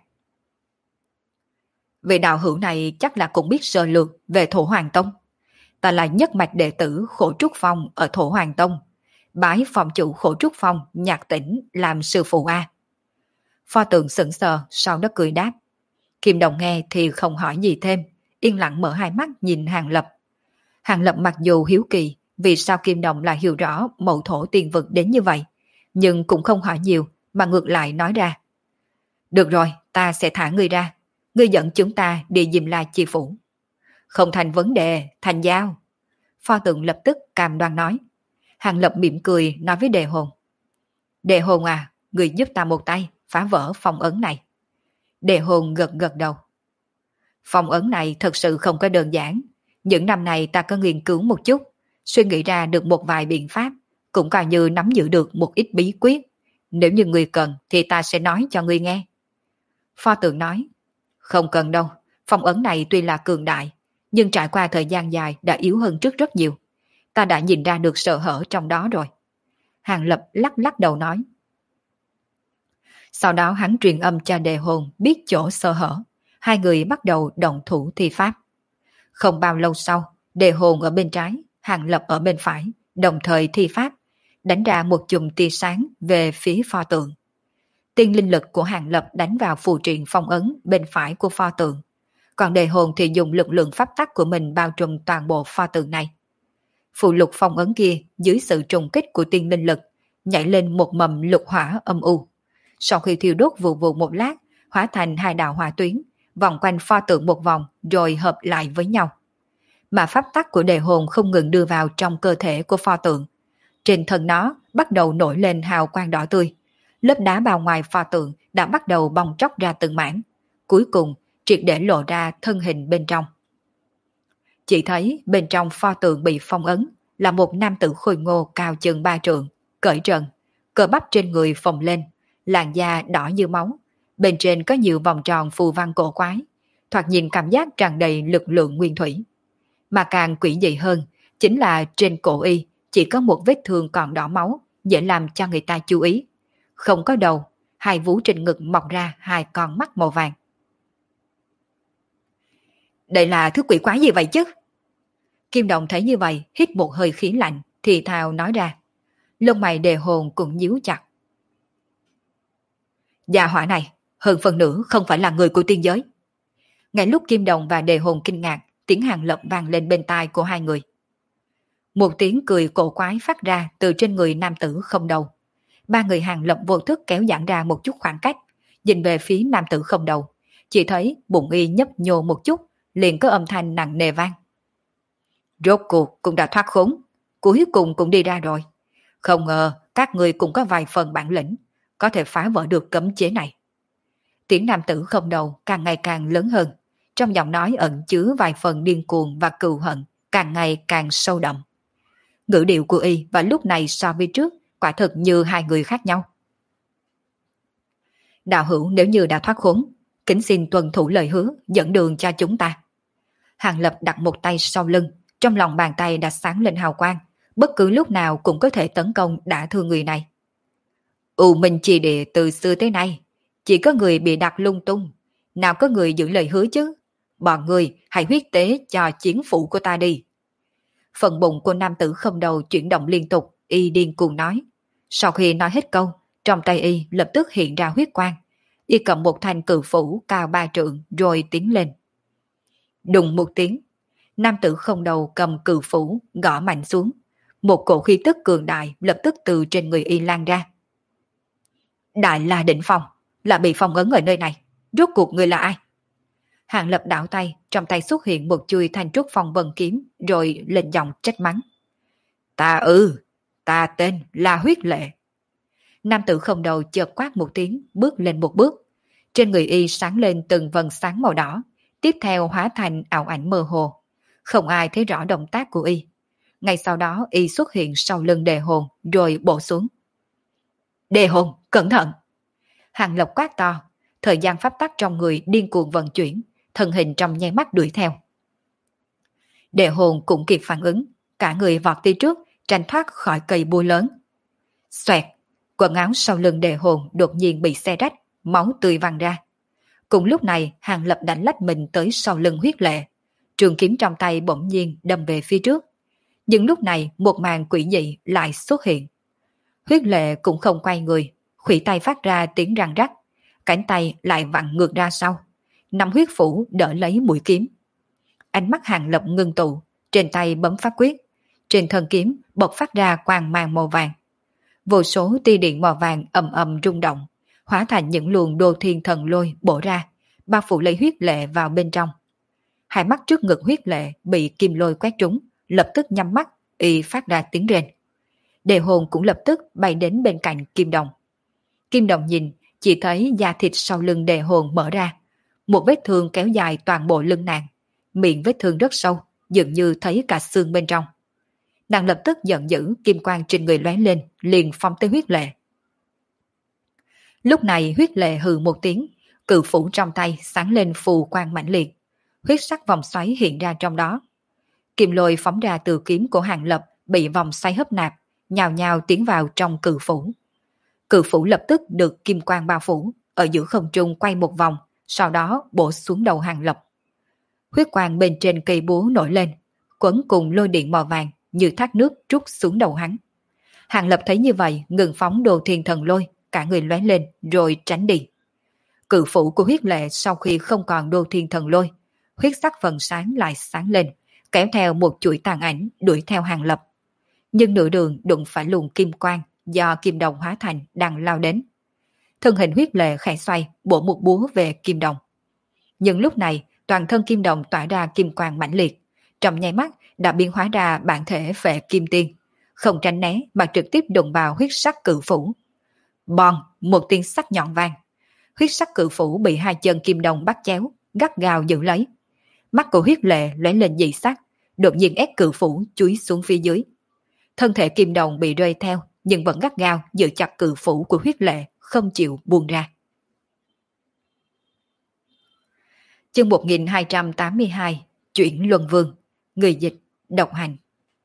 Speaker 1: Vị đạo hữu này chắc là cũng biết sơ lược về Thổ Hoàng Tông. Ta là nhất mạch đệ tử Khổ Trúc Phong ở Thổ Hoàng Tông. Bái phòng chủ Khổ Trúc Phong Nhạc Tĩnh làm sư phụ A. Pho tượng sững sờ, sau đó cười đáp. Kim Đồng nghe thì không hỏi gì thêm, yên lặng mở hai mắt nhìn Hàng Lập. Hàng Lập mặc dù hiếu kỳ vì sao Kim Đồng lại hiểu rõ Mậu Thổ Tiên Vực đến như vậy, nhưng cũng không hỏi nhiều mà ngược lại nói ra. Được rồi, ta sẽ thả ngươi ra. Ngươi dẫn chúng ta đi Diêm La Chi Phủ. Không thành vấn đề, thành giao. Pho tượng lập tức cam đoan nói. Hàng Lập mỉm cười nói với Đề hồn. Đề hồn à, ngươi giúp ta một tay, phá vỡ phong ấn này. Đề hồn gật gật đầu. Phong ấn này thật sự không có đơn giản. Những năm này ta có nghiên cứu một chút, suy nghĩ ra được một vài biện pháp, cũng coi như nắm giữ được một ít bí quyết. Nếu như ngươi cần thì ta sẽ nói cho ngươi nghe. Pho tượng nói. Không cần đâu, phong ấn này tuy là cường đại, nhưng trải qua thời gian dài đã yếu hơn trước rất nhiều. Ta đã nhìn ra được sơ hở trong đó rồi. Hàng Lập lắc lắc đầu nói. Sau đó hắn truyền âm cho Đề hồn biết chỗ sơ hở. Hai người bắt đầu động thủ thi pháp. Không bao lâu sau, Đề hồn ở bên trái, Hàng Lập ở bên phải, đồng thời thi pháp, đánh ra một chùm tia sáng về phía pho tượng. Tiên linh lực của Hàng Lập đánh vào phù triện phong ấn bên phải của pho tượng. Còn Đề hồn thì dùng lực lượng pháp tắc của mình bao trùm toàn bộ pho tượng này. Phù lục phong ấn kia dưới sự trùng kích của tiên linh lực nhảy lên một mầm lục hỏa âm u. Sau khi thiêu đốt vụ vụ một lát, hóa thành hai đạo hỏa tuyến, vòng quanh pho tượng một vòng rồi hợp lại với nhau. Mà pháp tắc của Đề hồn không ngừng đưa vào trong cơ thể của pho tượng. Trên thân nó bắt đầu nổi lên hào quang đỏ tươi. Lớp đá bao ngoài pho tượng đã bắt đầu bong tróc ra từng mảng. Cuối cùng triệt để lộ ra thân hình bên trong. Chỉ thấy bên trong pho tượng bị phong ấn là một nam tử khôi ngô cao chừng 3 trượng, cởi trần, cơ bắp trên người phồng lên, làn da đỏ như máu, bên trên có nhiều vòng tròn phù văn cổ quái, thoạt nhìn cảm giác tràn đầy lực lượng nguyên thủy. Mà càng quỷ dị hơn, chính là trên cổ y chỉ có một vết thương còn đỏ máu, dễ làm cho người ta chú ý. Không có đầu, hai vú trên ngực mọc ra hai con mắt màu vàng. Đây là thứ quỷ quái gì vậy chứ? Kim Đồng thấy như vậy, hít một hơi khí lạnh, thì thào nói ra. Lông mày Đề hồn cũng nhíu chặt. Gia hỏa này, hơn phần nửa không phải là người của tiên giới. Ngay lúc Kim Đồng và Đề hồn kinh ngạc, tiếng Hàng Lập vang lên bên tai của hai người. Một tiếng cười cổ quái phát ra từ trên người nam tử không đầu. Ba người Hàng Lập vô thức kéo giãn ra một chút khoảng cách, nhìn về phía nam tử không đầu. Chỉ thấy bụng y nhấp nhô một chút, liền có âm thanh nặng nề vang. Rốt cuộc cũng đã thoát khốn, cuối cùng cũng đi ra rồi. Không ngờ các người cũng có vài phần bản lĩnh, có thể phá vỡ được cấm chế này. Tiếng nam tử không đầu càng ngày càng lớn hơn, trong giọng nói ẩn chứa vài phần điên cuồng và cừu hận, càng ngày càng sâu đậm. Ngữ điệu của y và lúc này so với trước quả thực như hai người khác nhau. Đạo hữu nếu như đã thoát khốn, kính xin tuân thủ lời hứa dẫn đường cho chúng ta. Hàng Lập đặt một tay sau lưng, trong lòng bàn tay đã sáng lên hào quang, bất cứ lúc nào cũng có thể tấn công đả thương người này. U Minh Chi Địa từ xưa tới nay, chỉ có người bị đặt lung tung, nào có người giữ lời hứa chứ. Bọn người hãy huyết tế cho chiến phủ của ta đi. Phần bụng của nam tử không đầu chuyển động liên tục, y điên cuồng nói. Sau khi nói hết câu, trong tay y lập tức hiện ra huyết quang. Y cầm một thanh cự phủ cao 3 trượng rồi tiến lên. Đùng một tiếng, nam tử không đầu cầm cự phủ gõ mạnh xuống. Một cổ khí tức cường đại lập tức từ trên người y lan ra. Đại La Định Phong là bị phong ấn ở nơi này. Rốt cuộc người là ai? Hàng Lập đảo tay, trong tay xuất hiện một chuôi thanh trúc phong vân kiếm, rồi lên giọng trách mắng. Ta tên là Huyết Lệ. Nam tử không đầu chợt quát một tiếng, bước lên một bước. Trên người y sáng lên từng vầng sáng màu đỏ, tiếp theo hóa thành ảo ảnh mơ hồ. Không ai thấy rõ động tác của y. Ngay sau đó y xuất hiện sau lưng đề hồn rồi bổ xuống. Đề hồn, cẩn thận! Hàng Lập quát to, thời gian pháp tắc trong người điên cuồng vận chuyển, thân hình trong nháy mắt đuổi theo. Đề hồn cũng kịp phản ứng, cả người vọt đi trước, tranh thoát khỏi cây búa lớn. Xoẹt, quần áo sau lưng đề hồn đột nhiên bị xé rách, máu tươi văng ra. Cùng lúc này, Hàng Lập đánh lách mình tới sau lưng huyết lệ. Trường kiếm trong tay bỗng nhiên đâm về phía trước. Nhưng lúc này một màn quỷ dị lại xuất hiện. Huyết lệ cũng không quay người, khuỷu tay phát ra tiếng răng rắc, cánh tay lại vặn ngược ra sau. Nắm huyết phủ đỡ lấy mũi kiếm. Ánh mắt Hàng Lập ngưng tụ, trên tay bấm pháp quyết. Trên thân kiếm bộc phát ra quang mang màu vàng. Vô số tia điện màu vàng ầm ầm rung động, hóa thành những luồng đô thiên thần lôi bổ ra, bao phủ lấy huyết lệ vào bên trong. Hai mắt trước ngực huyết lệ bị kim lôi quét trúng, lập tức nhắm mắt, y phát ra tiếng rên. Đề hồn cũng lập tức bay đến bên cạnh Kim Đồng. Kim Đồng nhìn, chỉ thấy da thịt sau lưng đề hồn mở ra, một vết thương kéo dài toàn bộ lưng nàng, miệng vết thương rất sâu, dường như thấy cả xương bên trong. Nàng lập tức giận dữ, kim quang trên người lóe lên, liền phóng tới huyết lệ. Lúc này huyết lệ hừ một tiếng, cự phủ trong tay sáng lên phù quang mãnh liệt, huyết sắc vòng xoáy hiện ra trong đó. Kim lôi phóng ra từ kiếm của Hàng Lập bị vòng xoáy hấp nạp, nhào nhào tiến vào trong cự phủ. Cự phủ lập tức được kim quang bao phủ, ở giữa không trung quay một vòng, sau đó bổ xuống đầu Hàng Lập. Huyết quang bên trên cây búa nổi lên, quấn cùng lôi điện màu vàng như thác nước trút xuống đầu hắn. Hàng Lập thấy như vậy, ngừng phóng đồ thiên thần lôi, cả người lóe lên rồi tránh đi. Cự phủ của huyết lệ sau khi không còn đô thiên thần lôi, huyết sắc phần sáng lại sáng lên, kéo theo một chuỗi tàn ảnh đuổi theo Hàng Lập. Nhưng nửa đường đụng phải luồng kim quang do Kim Đồng hóa thành đang lao đến. Thân hình huyết lệ khẽ xoay, bổ một búa về Kim Đồng. Nhưng lúc này, toàn thân Kim Đồng tỏa ra kim quang mãnh liệt, trong nháy mắt đã biến hóa ra bản thể Phệ Kim Tiên, không tránh né mà trực tiếp đụng vào huyết sắc cự phủ. Bòn, một tiếng sắc nhọn vang. Huyết sắc cự phủ bị hai chân Kim Đồng bắt chéo, gắt gao giữ lấy. Mắt của huyết lệ lóe lên dị sắc, đột nhiên ép cự phủ chúi xuống phía dưới. Thân thể Kim Đồng bị rơi theo, nhưng vẫn gắt gao giữ chặt cự phủ của huyết lệ, không chịu buông ra. Chương 1282, Chuyển Luân Vương. Người dịch, Độc Hành.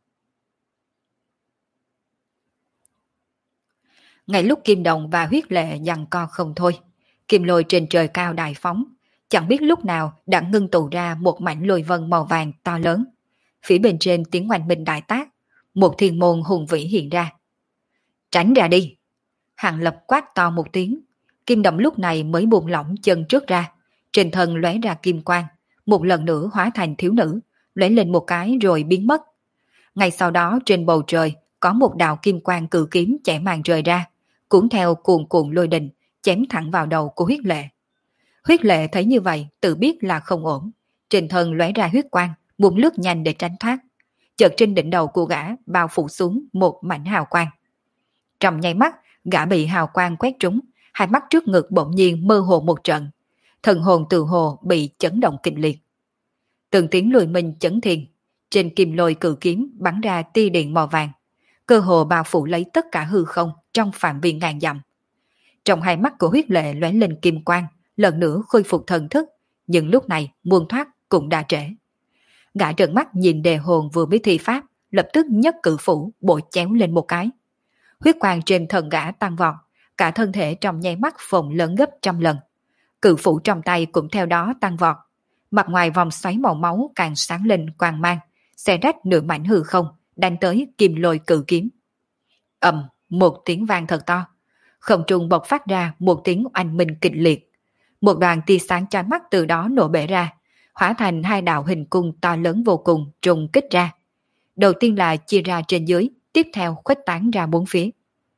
Speaker 1: Ngay lúc Kim Đồng và huyết lệ giằng co không thôi, kim lôi trên trời cao đại phóng, chẳng biết lúc nào đã ngưng tụ ra một mảnh lôi vân màu vàng to lớn. Phía bên trên tiếng oanh minh đại tác, một thiên môn hùng vĩ hiện ra. Tránh ra đi! Hàng Lập quát to một tiếng, Kim Đồng lúc này mới buông lỏng chân trước ra, trên thân lóe ra kim quang, một lần nữa hóa thành thiếu nữ, lóe lên một cái rồi biến mất. Ngay sau đó trên bầu trời có một đạo kim quang cự kiếm chẻ màn rời ra, cuốn theo cuồn cuộn lôi đình, chém thẳng vào đầu của huyết lệ. Huyết lệ thấy như vậy tự biết là không ổn, trên thân lóe ra huyết quang, muốn lướt nhanh để tránh thoát. Chợt trên đỉnh đầu của gã bao phủ xuống một mảnh hào quang. Trong nháy mắt, gã bị hào quang quét trúng, hai mắt trước ngực bỗng nhiên mơ hồ một trận. Thần hồn từ hồ bị chấn động kịch liệt. Từng tiếng lùi minh chấn thiên, trên kim lôi cự kiếm bắn ra tia điện màu vàng, cơ hồ bao phủ lấy tất cả hư không trong phạm vi ngàn dặm. Trong hai mắt của huyết lệ lóe lên kim quang, lần nữa khôi phục thần thức, nhưng lúc này muốn thoát cũng đã trễ. Gã trợn mắt nhìn đề hồn vừa biết thi pháp, lập tức nhấc cự phủ bổ chéo lên một cái. Huyết quang trên thân gã tăng vọt, cả thân thể trong nháy mắt phồng lớn gấp 100 lần. Cự phủ trong tay cũng theo đó tăng vọt. Mặt ngoài vòng xoáy màu máu càng sáng lên quang mang, xé rách nửa mảnh hư không, đánh tới kim lôi cự kiếm. Ầm, một tiếng vang thật to. Không trung bộc phát ra một tiếng oanh minh kịch liệt. Một đoàn tia sáng chói mắt từ đó nổ bể ra, hóa thành hai đạo hình cung to lớn vô cùng trùng kích ra. Đầu tiên là chia ra trên dưới, tiếp theo khuếch tán ra bốn phía.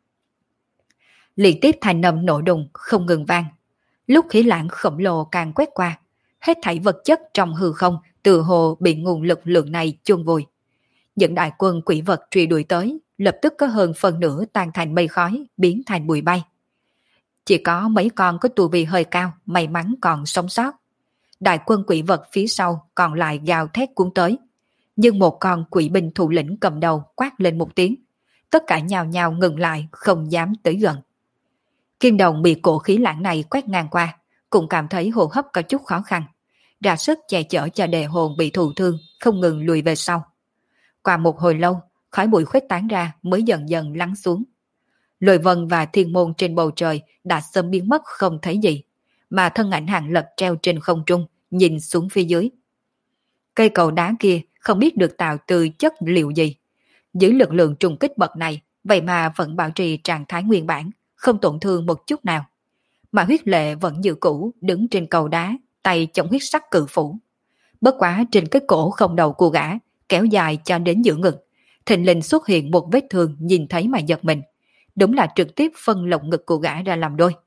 Speaker 1: Liên tiếp thành âm nổ đùng không ngừng vang. Lúc khí lãng khổng lồ càng quét qua, hết thảy vật chất trong hư không từ hồ bị nguồn lực lượng này chôn vùi. Những đại quân quỷ vật truy đuổi tới, lập tức có hơn phần nửa tan thành mây khói, biến thành bụi bay. Chỉ có mấy con có tu vi hơi cao, may mắn còn sống sót. Đại quân quỷ vật phía sau còn lại gào thét cuốn tới. Nhưng một con quỷ binh thủ lĩnh cầm đầu quát lên một tiếng. Tất cả nhào nhào ngừng lại, không dám tới gần. Kim Đồng bị cổ khí lãng này quét ngang qua, cũng cảm thấy hô hấp có chút khó khăn. Ra sức che chở cho đề hồn bị thụ thương, không ngừng lùi về sau. Qua một hồi lâu, khói bụi khuếch tán ra mới dần dần lắng xuống. Lôi vân và thiên môn trên bầu trời đã sớm biến mất không thấy gì, mà thân ảnh Hàng Lập treo trên không trung, nhìn xuống phía dưới. Cây cầu đá kia không biết được tạo từ chất liệu gì. Dưới lực lượng trùng kích bậc này, vậy mà vẫn bảo trì trạng thái nguyên bản, không tổn thương một chút nào. Mà huyết lệ vẫn như cũ, đứng trên cầu đá, tay chống huyết sắc cự phủ. Bất quá trên cái cổ không đầu của gã, kéo dài cho đến giữa ngực, thình lình xuất hiện một vết thương nhìn thấy mà giật mình. Đúng là trực tiếp phân lồng ngực của gã ra làm đôi.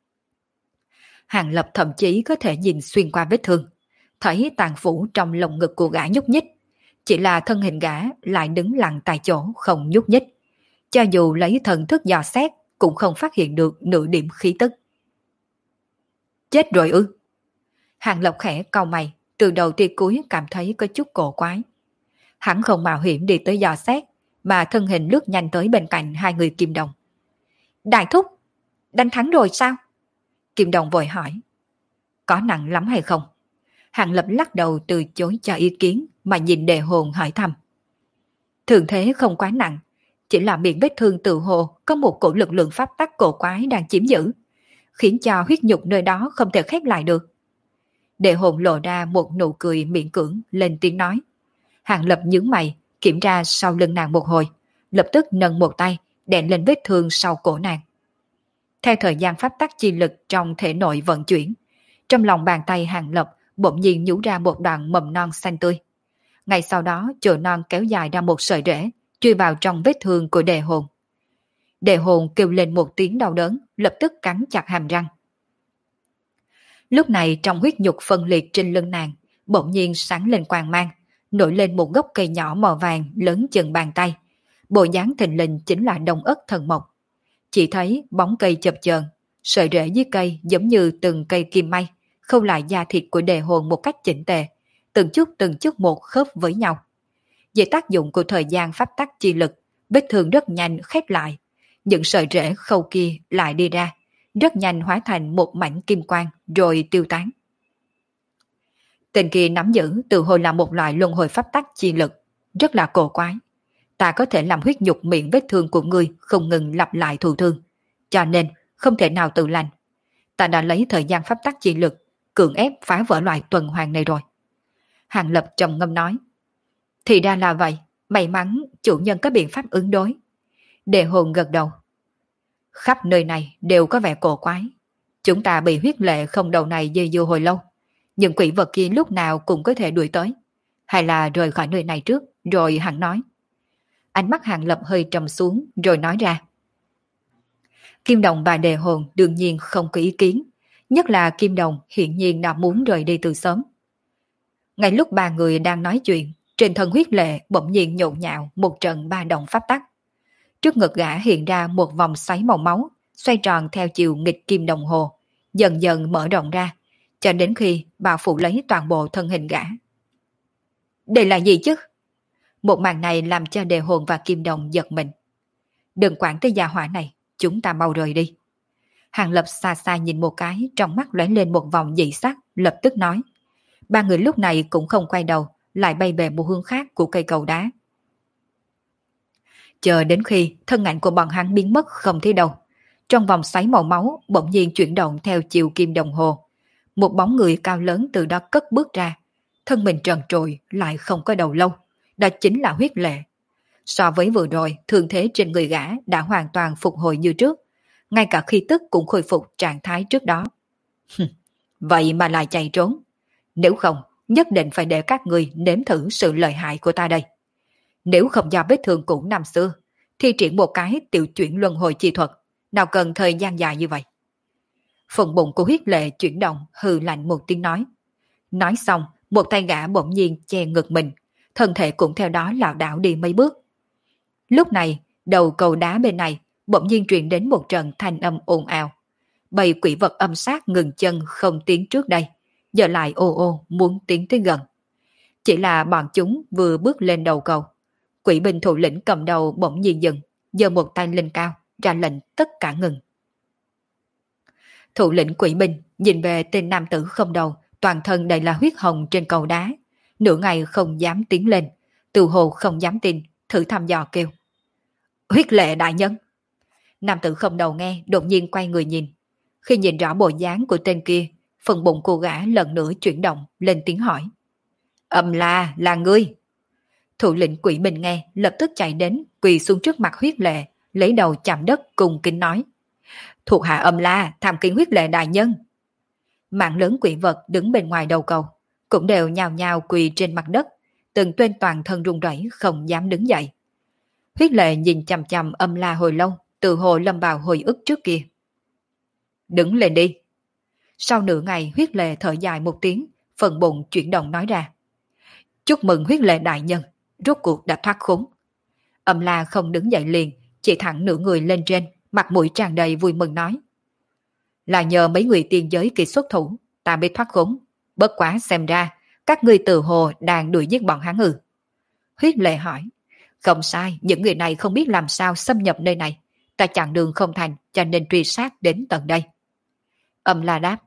Speaker 1: Hàng Lập thậm chí có thể nhìn xuyên qua vết thương, thấy tàn phủ trong lồng ngực của gã nhúc nhích. Chỉ là thân hình gã lại đứng lặng tại chỗ không nhúc nhích. Cho dù lấy thần thức dò xét cũng không phát hiện được nửa điểm khí tức. Chết rồi ư? Hàng Lập khẽ cau mày, từ đầu tia cuối cảm thấy có chút cổ quái. Hắn không mạo hiểm đi tới dò xét, mà thân hình lướt nhanh tới bên cạnh hai người Kim Đồng. Đại thúc, đánh thắng rồi sao? Kim Đồng vội hỏi. Có nặng lắm hay không? Hàng Lập lắc đầu từ chối cho ý kiến, mà nhìn đề hồn hỏi thăm. Thường thế không quá nặng, chỉ là miệng vết thương tự hồ có một cổ lực lượng pháp tắc cổ quái đang chiếm giữ, khiến cho huyết nhục nơi đó không thể khép lại được. Đề hồn lộ ra một nụ cười miễn cưỡng, lên tiếng nói. Hàng Lập nhướng mày, kiểm tra sau lưng nàng một hồi, lập tức nâng một tay, đè lên vết thương sau cổ nàng. Theo thời gian pháp tắc chi lực trong thể nội vận chuyển, trong lòng bàn tay Hàng Lập bỗng nhiên nhú ra một đoạn mầm non xanh tươi. Ngay sau đó chồi non kéo dài ra một sợi rễ, chui vào trong vết thương của đề hồn. Đề hồn kêu lên một tiếng đau đớn, lập tức cắn chặt hàm răng. Lúc này trong huyết nhục phân liệt trên lưng nàng, bỗng nhiên sáng lên quang mang, nổi lên một gốc cây nhỏ màu vàng lớn chừng bàn tay. Bộ dáng thình lình chính là đông ất thần mộc. Chỉ thấy bóng cây chập chờn, sợi rễ dưới cây giống như từng cây kim may, khâu lại da thịt của đề hồn một cách chỉnh tề, từng chút một khớp với nhau. Dưới tác dụng của thời gian pháp tắc chi lực, vết thương rất nhanh khép lại. Những sợi rễ khâu kia lại đi ra, rất nhanh hóa thành một mảnh kim quang rồi tiêu tán. Tên kia nắm giữ tự hồi là một loại luân hồi pháp tắc chi lực, rất là cổ quái. Ta có thể làm huyết nhục miệng vết thương của ngươi không ngừng lặp lại thụ thương, cho nên không thể nào tự lành. Ta đã lấy thời gian pháp tắc chi lực cưỡng ép phá vỡ loại tuần hoàn này rồi. Hàng Lập trầm ngâm nói. Thì ra là vậy, may mắn chủ nhân có biện pháp ứng đối. Đề hồn gật đầu. Khắp nơi này đều có vẻ cổ quái. Chúng ta bị huyết lệ không đầu này dây dưa hồi lâu, nhưng quỷ vật kia lúc nào cũng có thể đuổi tới. Hay là rời khỏi nơi này trước, rồi hắn nói. Ánh mắt Hàng Lập hơi trầm xuống, rồi nói ra. Kim Đồng và Đề Hồn đương nhiên không có ý kiến, nhất là Kim Đồng hiển nhiên đã muốn rời đi từ sớm. Ngay lúc ba người đang nói chuyện, trên thân huyết lệ bỗng nhiên nhộn nhạo một trận ba động pháp tắc. Trước ngực gã hiện ra một vòng xoáy màu máu, xoay tròn theo chiều nghịch kim đồng hồ, dần dần mở rộng ra, cho đến khi bao phủ lấy toàn bộ thân hình gã. Đây là gì chứ? Một màn này làm cho Đề Hồn và Kim Đồng giật mình. Đừng quản tới gia hỏa này, chúng ta mau rời đi. Hàng Lập xa xa nhìn một cái, trong mắt lóe lên một vòng dị sắc, lập tức nói. Ba người lúc này cũng không quay đầu, lại bay về một hướng khác của cây cầu đá. Chờ đến khi thân ảnh của bọn hắn biến mất không thấy đâu, trong vòng xoáy màu máu bỗng nhiên chuyển động theo chiều kim đồng hồ. Một bóng người cao lớn từ đó cất bước ra, thân mình trần trụi lại không có đầu lâu, đó chính là huyết lệ. So với vừa rồi, thương thế trên người gã đã hoàn toàn phục hồi như trước, ngay cả khí tức cũng khôi phục trạng thái trước đó. Vậy mà lại chạy trốn. Nếu không, nhất định phải để các người nếm thử sự lợi hại của ta đây. Nếu không do vết thương cũ năm xưa, thì triển một cái tiểu chuyển luân hồi chi thuật, nào cần thời gian dài như vậy. Phần bụng của huyết lệ chuyển động hừ lạnh một tiếng nói. Nói xong, một tay gã bỗng nhiên che ngực mình, thân thể cũng theo đó lảo đảo đi mấy bước. Lúc này, Đầu cầu đá bên này bỗng nhiên truyền đến một trận thanh âm ồn ào. Bầy quỷ vật âm sát ngừng chân không tiến trước đây, giờ lại ô ô muốn tiến tới gần. Chỉ là bọn chúng vừa bước lên đầu cầu, quỷ binh thủ lĩnh cầm đầu bỗng nhiên dừng, giơ một tay lên cao, ra lệnh tất cả ngừng. Thủ lĩnh quỷ binh nhìn về tên nam tử không đầu, toàn thân đầy là huyết hồng trên cầu đá, nửa ngày không dám tiến lên, từ hồ không dám tin, thử thăm dò kêu. Huyết lệ đại nhân! Nam tử không đầu nghe, đột nhiên quay người nhìn. Khi nhìn rõ bộ dáng của tên kia, phần bụng cô gã lần nữa chuyển động, lên tiếng hỏi. Âm La, là ngươi! Thủ lĩnh quỷ binh nghe, lập tức chạy đến, quỳ xuống trước mặt huyết lệ, lấy đầu chạm đất cùng kính nói. Thuộc hạ Âm La, tham kiến huyết lệ đại nhân. Mạng lớn quỷ vật đứng bên ngoài đầu cầu, cũng đều nhào nhào quỳ trên mặt đất, từng tên toàn thân run rẩy không dám đứng dậy. Huyết lệ nhìn chằm chằm Âm La hồi lâu, từ hồ lâm vào hồi ức trước kia. Đứng lên đi. Sau nửa ngày huyết lệ thở dài một tiếng, phần bụng chuyển động nói ra. Chúc mừng huyết lệ đại nhân, rốt cuộc đã thoát khốn. Âm La không đứng dậy liền, chỉ thẳng nửa người lên trên, mặt mũi tràn đầy vui mừng nói. Là nhờ mấy người tiên giới kỳ xuất thủ, ta mới thoát khốn. Bất quá xem ra, các ngươi từ hồ đang đuổi giết bọn hắn ư. Huyết lệ hỏi. Không sai, những người này không biết làm sao xâm nhập nơi này. Ta chặn đường không thành, cho nên truy sát đến tận đây. Âm La đáp.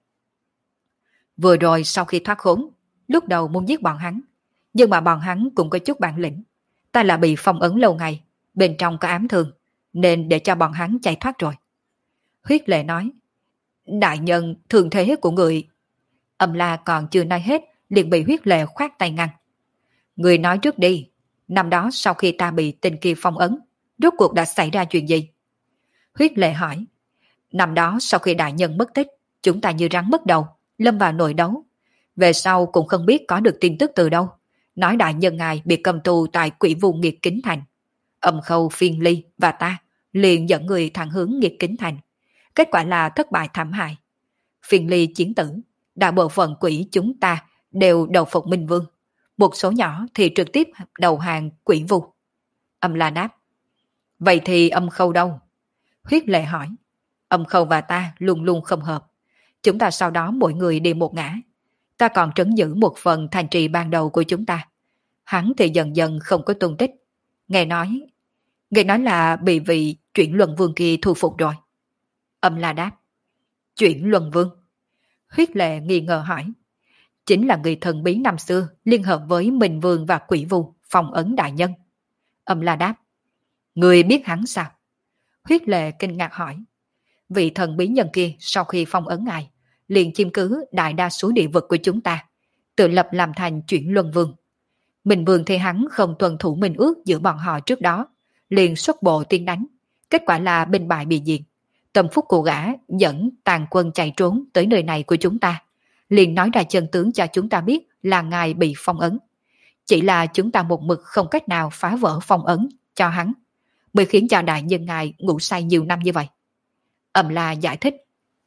Speaker 1: Vừa rồi sau khi thoát khốn, lúc đầu muốn giết bọn hắn, nhưng mà bọn hắn cũng có chút bản lĩnh. Ta là bị phong ấn lâu ngày, bên trong có ám thương, nên để cho bọn hắn chạy thoát rồi. Huyết lệ nói. Đại nhân, thường thế của người. Âm La còn chưa nói hết, liền bị huyết lệ khoát tay ngăn. Người nói trước đi, năm đó sau khi ta bị tên kia phong ấn, rốt cuộc đã xảy ra chuyện gì? Huyết lệ hỏi. Năm đó sau khi đại nhân mất tích, chúng ta như rắn mất đầu, lâm vào nội đấu. Về sau cũng không biết có được tin tức từ đâu, nói đại nhân ngài bị cầm tù tại quỷ vu Nghiệt Kính Thành. Âm Khâu, Phiên Ly và ta liền dẫn người thẳng hướng Nghiệt Kính Thành. Kết quả là thất bại thảm hại. Phiên Ly chiến tử, đại bộ phận quỷ chúng ta đều đầu phục Minh Vương. Một số nhỏ thì trực tiếp đầu hàng quỷ vu. Âm La đáp. Vậy thì Âm Khâu đâu? Huyết lệ hỏi. Âm Khâu và ta luôn luôn không hợp. Chúng ta sau đó mỗi người đi một ngã. Ta còn trấn giữ một phần thành trì ban đầu của chúng ta. Hắn thì dần dần không có tung tích. Nghe nói là bị vị chuyển luân vương kia thu phục rồi. Âm La đáp. Chuyển luân vương? Huyết lệ nghi ngờ hỏi. Chính là người thần bí năm xưa liên hợp với Minh Vương và Quỷ Vu phong ấn đại nhân. Âm La đáp. Người biết hắn sao? Huyết lệ kinh ngạc hỏi. Vị thần bí nhân kia sau khi phong ấn ngài, liền chiếm cứ đại đa số địa vực của chúng ta, tự lập làm thành chuyển luân vương. Minh Vương thì hắn không tuân thủ minh ước giữa bọn họ trước đó, liền xuất bộ tiến đánh. Kết quả là binh bại bị diệt. Tâm phúc của gã dẫn tàn quân chạy trốn tới nơi này của chúng ta, liền nói ra chân tướng cho chúng ta biết là ngài bị phong ấn. Chỉ là chúng ta một mực không cách nào phá vỡ phong ấn cho hắn, mới khiến cho đại nhân ngài ngủ say nhiều năm như vậy. Âm La giải thích.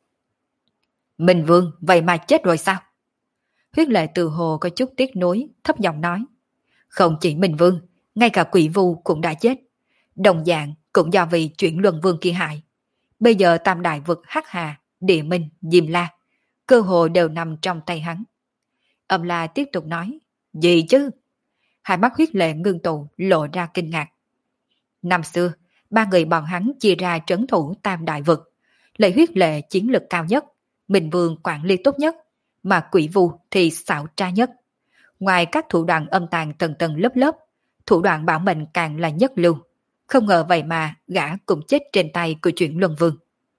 Speaker 1: Minh Vương vậy mà chết rồi sao? Huyết lệ từ hồ có chút tiếc nuối, thấp giọng nói. Không chỉ Minh Vương, ngay cả Quỷ Vu cũng đã chết. Đồng dạng cũng do vì chuyển luân vương kia hại. Bây giờ tam đại vực Hắc Hà, Địa Minh, Diêm La, cơ hồ đều nằm trong tay hắn. Âm La tiếp tục nói. Gì chứ? Hai mắt huyết lệ ngưng tụ lộ ra kinh ngạc. Năm xưa, ba người bọn hắn chia ra trấn thủ tam đại vực. Lệ huyết lệ chiến lực cao nhất, Minh Vương quản lý tốt nhất, mà Quỷ Vu thì xảo trá nhất. Ngoài các thủ đoạn âm tàn tầng tầng lớp lớp, thủ đoạn bảo mệnh càng là nhất lưu. Không ngờ vậy mà gã cũng chết trên tay của chuyển luân vương.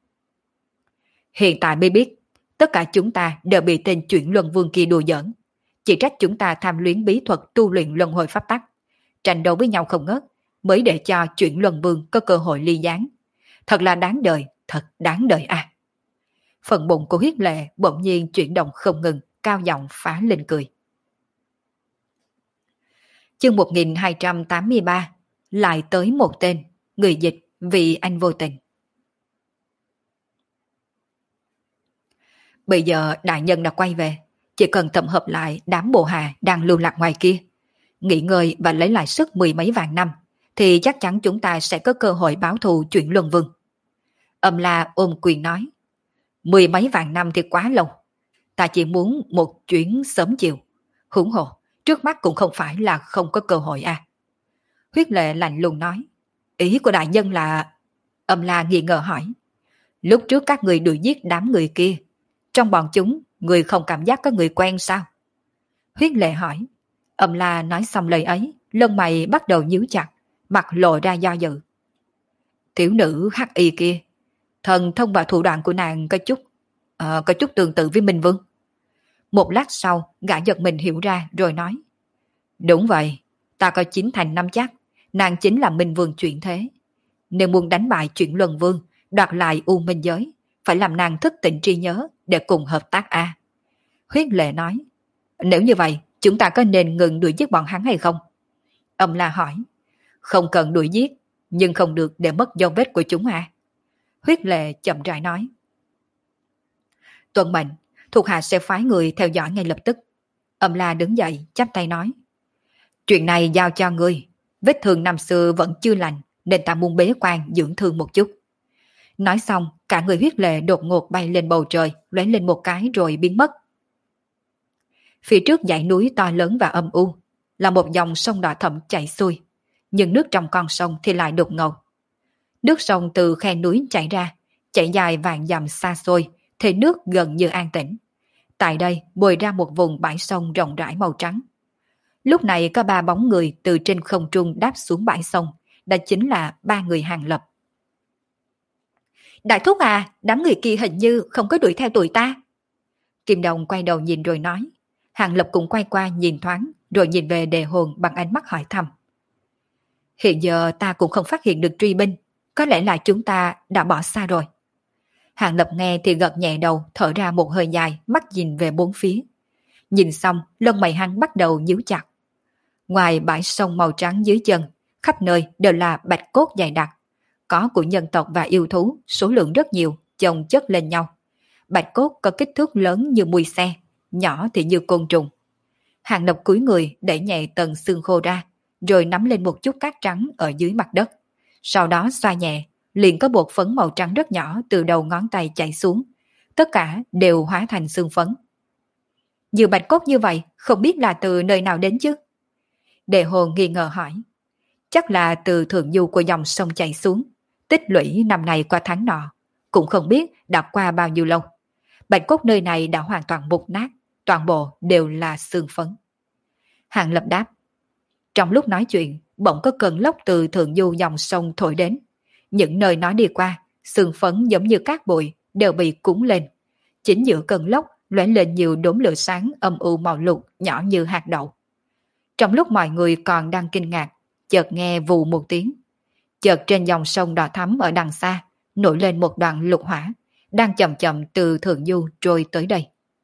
Speaker 1: Hiện tại mới biết, tất cả chúng ta đều bị tên chuyển luân vương kia đùa giỡn. Chỉ trách chúng ta tham luyến bí thuật tu luyện luân hồi pháp tắc, tranh đấu với nhau không ngớt, mới để cho chuyển luân vương có cơ hội ly gián. Thật là đáng đời, thật đáng đời à. Phần bụng của huyết lệ bỗng nhiên chuyển động không ngừng, cao giọng phá lên cười. Chương 1283, lại tới một tên, người dịch vì anh vô tình. Bây giờ đại nhân đã quay về, chỉ cần tập hợp lại đám bộ hạ đang lưu lạc ngoài kia, nghỉ ngơi và lấy lại sức mười mấy vạn năm, thì chắc chắn chúng ta sẽ có cơ hội báo thù chuyện Luân Vương. Âm La ôm quyền nói, 10 mấy vạn năm thì quá lâu, ta chỉ muốn một chuyến sớm chiều. Huống hồ, trước mắt cũng không phải là không có cơ hội à. Huyết Lệ lạnh lùng nói, ý của đại nhân là... Âm La nghi ngờ hỏi, lúc trước các người đuổi giết đám người kia, trong bọn chúng, người không cảm giác có người quen sao? Huyết Lệ hỏi. Âm La nói xong lời ấy, lông mày bắt đầu nhíu chặt, mặt lộ ra do dự. Tiểu nữ hắc y kia, thần thông và thủ đoạn của nàng có chút tương tự với Minh Vương. Một lát sau, gã giật mình hiểu ra rồi nói, đúng vậy, ta có 9 thành 5 chắc, nàng chính là Minh Vương chuyển thế. Nếu muốn đánh bại chuyện Luân Vương, đoạt lại U Minh Giới, phải làm nàng thức tỉnh trí nhớ để cùng hợp tác a. Huyết Lệ nói, nếu như vậy, chúng ta có nên ngừng đuổi giết bọn hắn hay không? Âm La hỏi, không cần đuổi giết, nhưng không được để mất dấu vết của chúng à. Huyết Lệ chậm rãi nói, tuân mệnh, thuộc hạ sẽ phái người theo dõi ngay lập tức. Âm La đứng dậy, chắp tay nói, chuyện này giao cho ngươi, vết thương năm xưa vẫn chưa lành, nên ta muốn bế quan dưỡng thương một chút. Nói xong, cả người Huyết Lệ đột ngột bay lên bầu trời, lóe lên một cái rồi biến mất. Phía trước dãy núi to lớn và âm u, là một dòng sông đỏ thẫm chảy xuôi, nhưng nước trong con sông thì lại đục ngầu. Nước sông từ khe núi chảy ra, chảy dài vạn dặm xa xôi, thì nước gần như an tĩnh. Tại đây bồi ra một vùng bãi sông rộng rãi màu trắng. Lúc này có 3 bóng người từ trên không trung đáp xuống bãi sông, đó chính là 3 người Hàng Lập. Đại thúc à, đám người kia hình như không có đuổi theo tụi ta. Kim Đồng quay đầu nhìn rồi nói. Hàng Lập cũng quay qua nhìn thoáng, rồi nhìn về Đề Hồn bằng ánh mắt hỏi thăm. Hiện giờ ta cũng không phát hiện được truy binh, có lẽ là chúng ta đã bỏ xa rồi. Hàng Lập nghe thì gật nhẹ đầu, thở ra một hơi dài, mắt nhìn về bốn phía. Nhìn xong, lông mày hắn bắt đầu nhíu chặt. Ngoài bãi sông màu trắng dưới chân, khắp nơi đều là bạch cốt dày đặc. Có của nhân tộc và yêu thú, số lượng rất nhiều, chồng chất lên nhau. Bạch cốt có kích thước lớn như mùi xe, nhỏ thì như côn trùng. Hàng Lập cúi người đẩy nhẹ tầng xương khô ra, rồi nắm lên một chút cát trắng ở dưới mặt đất. Sau đó xoa nhẹ, liền có bột phấn màu trắng rất nhỏ từ đầu ngón tay chảy xuống. Tất cả đều hóa thành xương phấn. Nhiều bạch cốt như vậy, không biết là từ nơi nào đến chứ? Đề Hồn nghi ngờ hỏi. Chắc là từ thượng du của dòng sông chảy xuống, tích lũy năm này qua tháng nọ, cũng không biết đã qua bao nhiêu lâu. Bạch cốt nơi này đã hoàn toàn mục nát, toàn bộ đều là xương phấn. Hàng Lập đáp. Trong lúc nói chuyện, bỗng có cơn lốc từ thượng du dòng sông thổi đến. Những nơi nó đi qua, xương phấn giống như cát bụi đều bị cuốn lên. Chính giữa cơn lốc lóe lên nhiều đốm lửa sáng âm u màu lục nhỏ như hạt đậu. Trong lúc mọi người còn đang kinh ngạc, chợt nghe vù một tiếng. Chợt trên dòng sông đỏ thắm ở đằng xa, nổi lên một đoàn lục hỏa, đang chậm chậm từ thượng du trôi tới đây.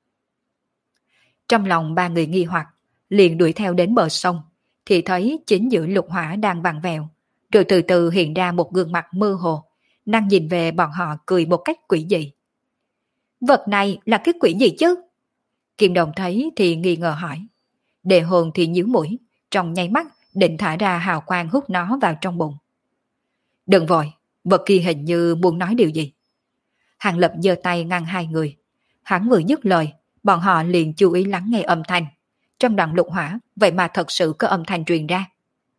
Speaker 1: Trong lòng 3 người nghi hoặc, liền đuổi theo đến bờ sông, thì thấy chính giữa lục hỏa đang vặn vẹo, rồi từ từ hiện ra một gương mặt mơ hồ, đang nhìn về bọn họ cười một cách quỷ dị. Vật này là cái quỷ gì chứ? Kim Đồng thấy thì nghi ngờ hỏi. Đề Hồn thì nhíu mũi, trong nháy mắt định thả ra hào quang hút nó vào trong bụng. Đừng vội, vật kia hình như muốn nói điều gì. Hàng Lập giơ tay ngăn hai người. Hắn vừa dứt lời, bọn họ liền chú ý lắng nghe âm thanh. Trong đoạn lục hỏa, vậy mà thật sự có âm thanh truyền ra.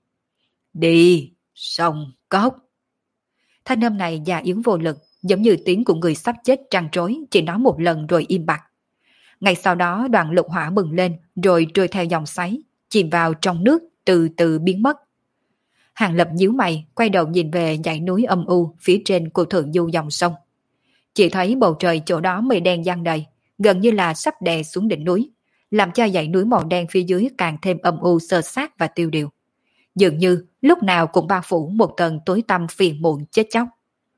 Speaker 1: Đi, sông cốc. Thanh âm này già yếu vô lực, giống như tiếng của người sắp chết trăn trối, chỉ nói một lần rồi im bặt. Ngay sau đó đoạn lục hỏa bừng lên, rồi trôi theo dòng xoáy, chìm vào trong nước, từ từ biến mất. Hàng Lập nhíu mày, quay đầu nhìn về dãy núi âm u phía trên của thượng du dòng sông. Chỉ thấy bầu trời chỗ đó mây đen giăng đầy, gần như là sắp đè xuống đỉnh núi, làm cho dãy núi màu đen phía dưới càng thêm âm u sơ sát và tiêu điều. Dường như lúc nào cũng bao phủ một tầng tối tăm phiền muộn chết chóc.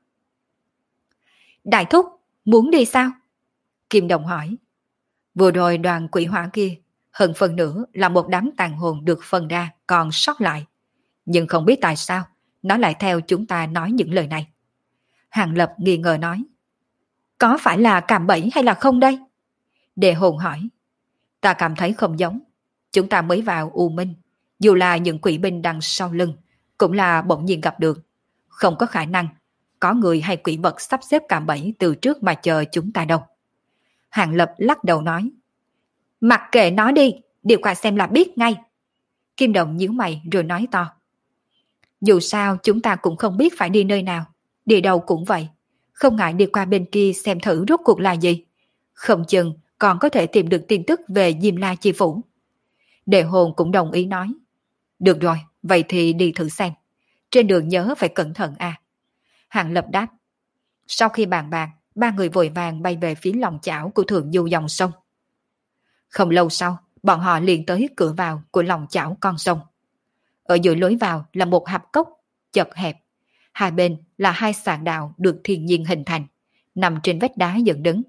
Speaker 1: Đại thúc, muốn đi sao? Kim Đồng hỏi. Vừa rồi đoàn quỷ hỏa kia, hơn phần nữa là một đám tàn hồn được phân ra còn sót lại. Nhưng không biết tại sao, nó lại theo chúng ta nói những lời này. Hàng Lập nghi ngờ nói. Có phải là cạm bẫy hay là không đây? Đề Hồn hỏi. Ta cảm thấy không giống. Chúng ta mới vào U Minh, dù là những quỷ binh đằng sau lưng, cũng là bỗng nhiên gặp được. Không có khả năng, có người hay quỷ vật sắp xếp cạm bẫy từ trước mà chờ chúng ta đâu. Hàng Lập lắc đầu nói. Mặc kệ nó đi, điều qua xem là biết ngay. Kim Đồng nhíu mày rồi nói to. Dù sao chúng ta cũng không biết phải đi nơi nào, đi đâu cũng vậy. Không ngại đi qua bên kia xem thử rốt cuộc là gì. Không chừng còn có thể tìm được tin tức về Diêm La Chi Phủ. Đề Hồn cũng đồng ý nói. Được rồi, vậy thì đi thử xem. Trên đường nhớ phải cẩn thận à. Hàng Lập đáp. Sau khi bàn bạc, ba người vội vàng bay về phía lòng chảo của thượng du dòng sông. Không lâu sau, bọn họ liền tới cửa vào của lòng chảo con sông. Ở giữa lối vào là một hạp cốc, chật hẹp. Hai bên là hai sàn đạo được thiên nhiên hình thành, nằm trên vách đá dựng đứng.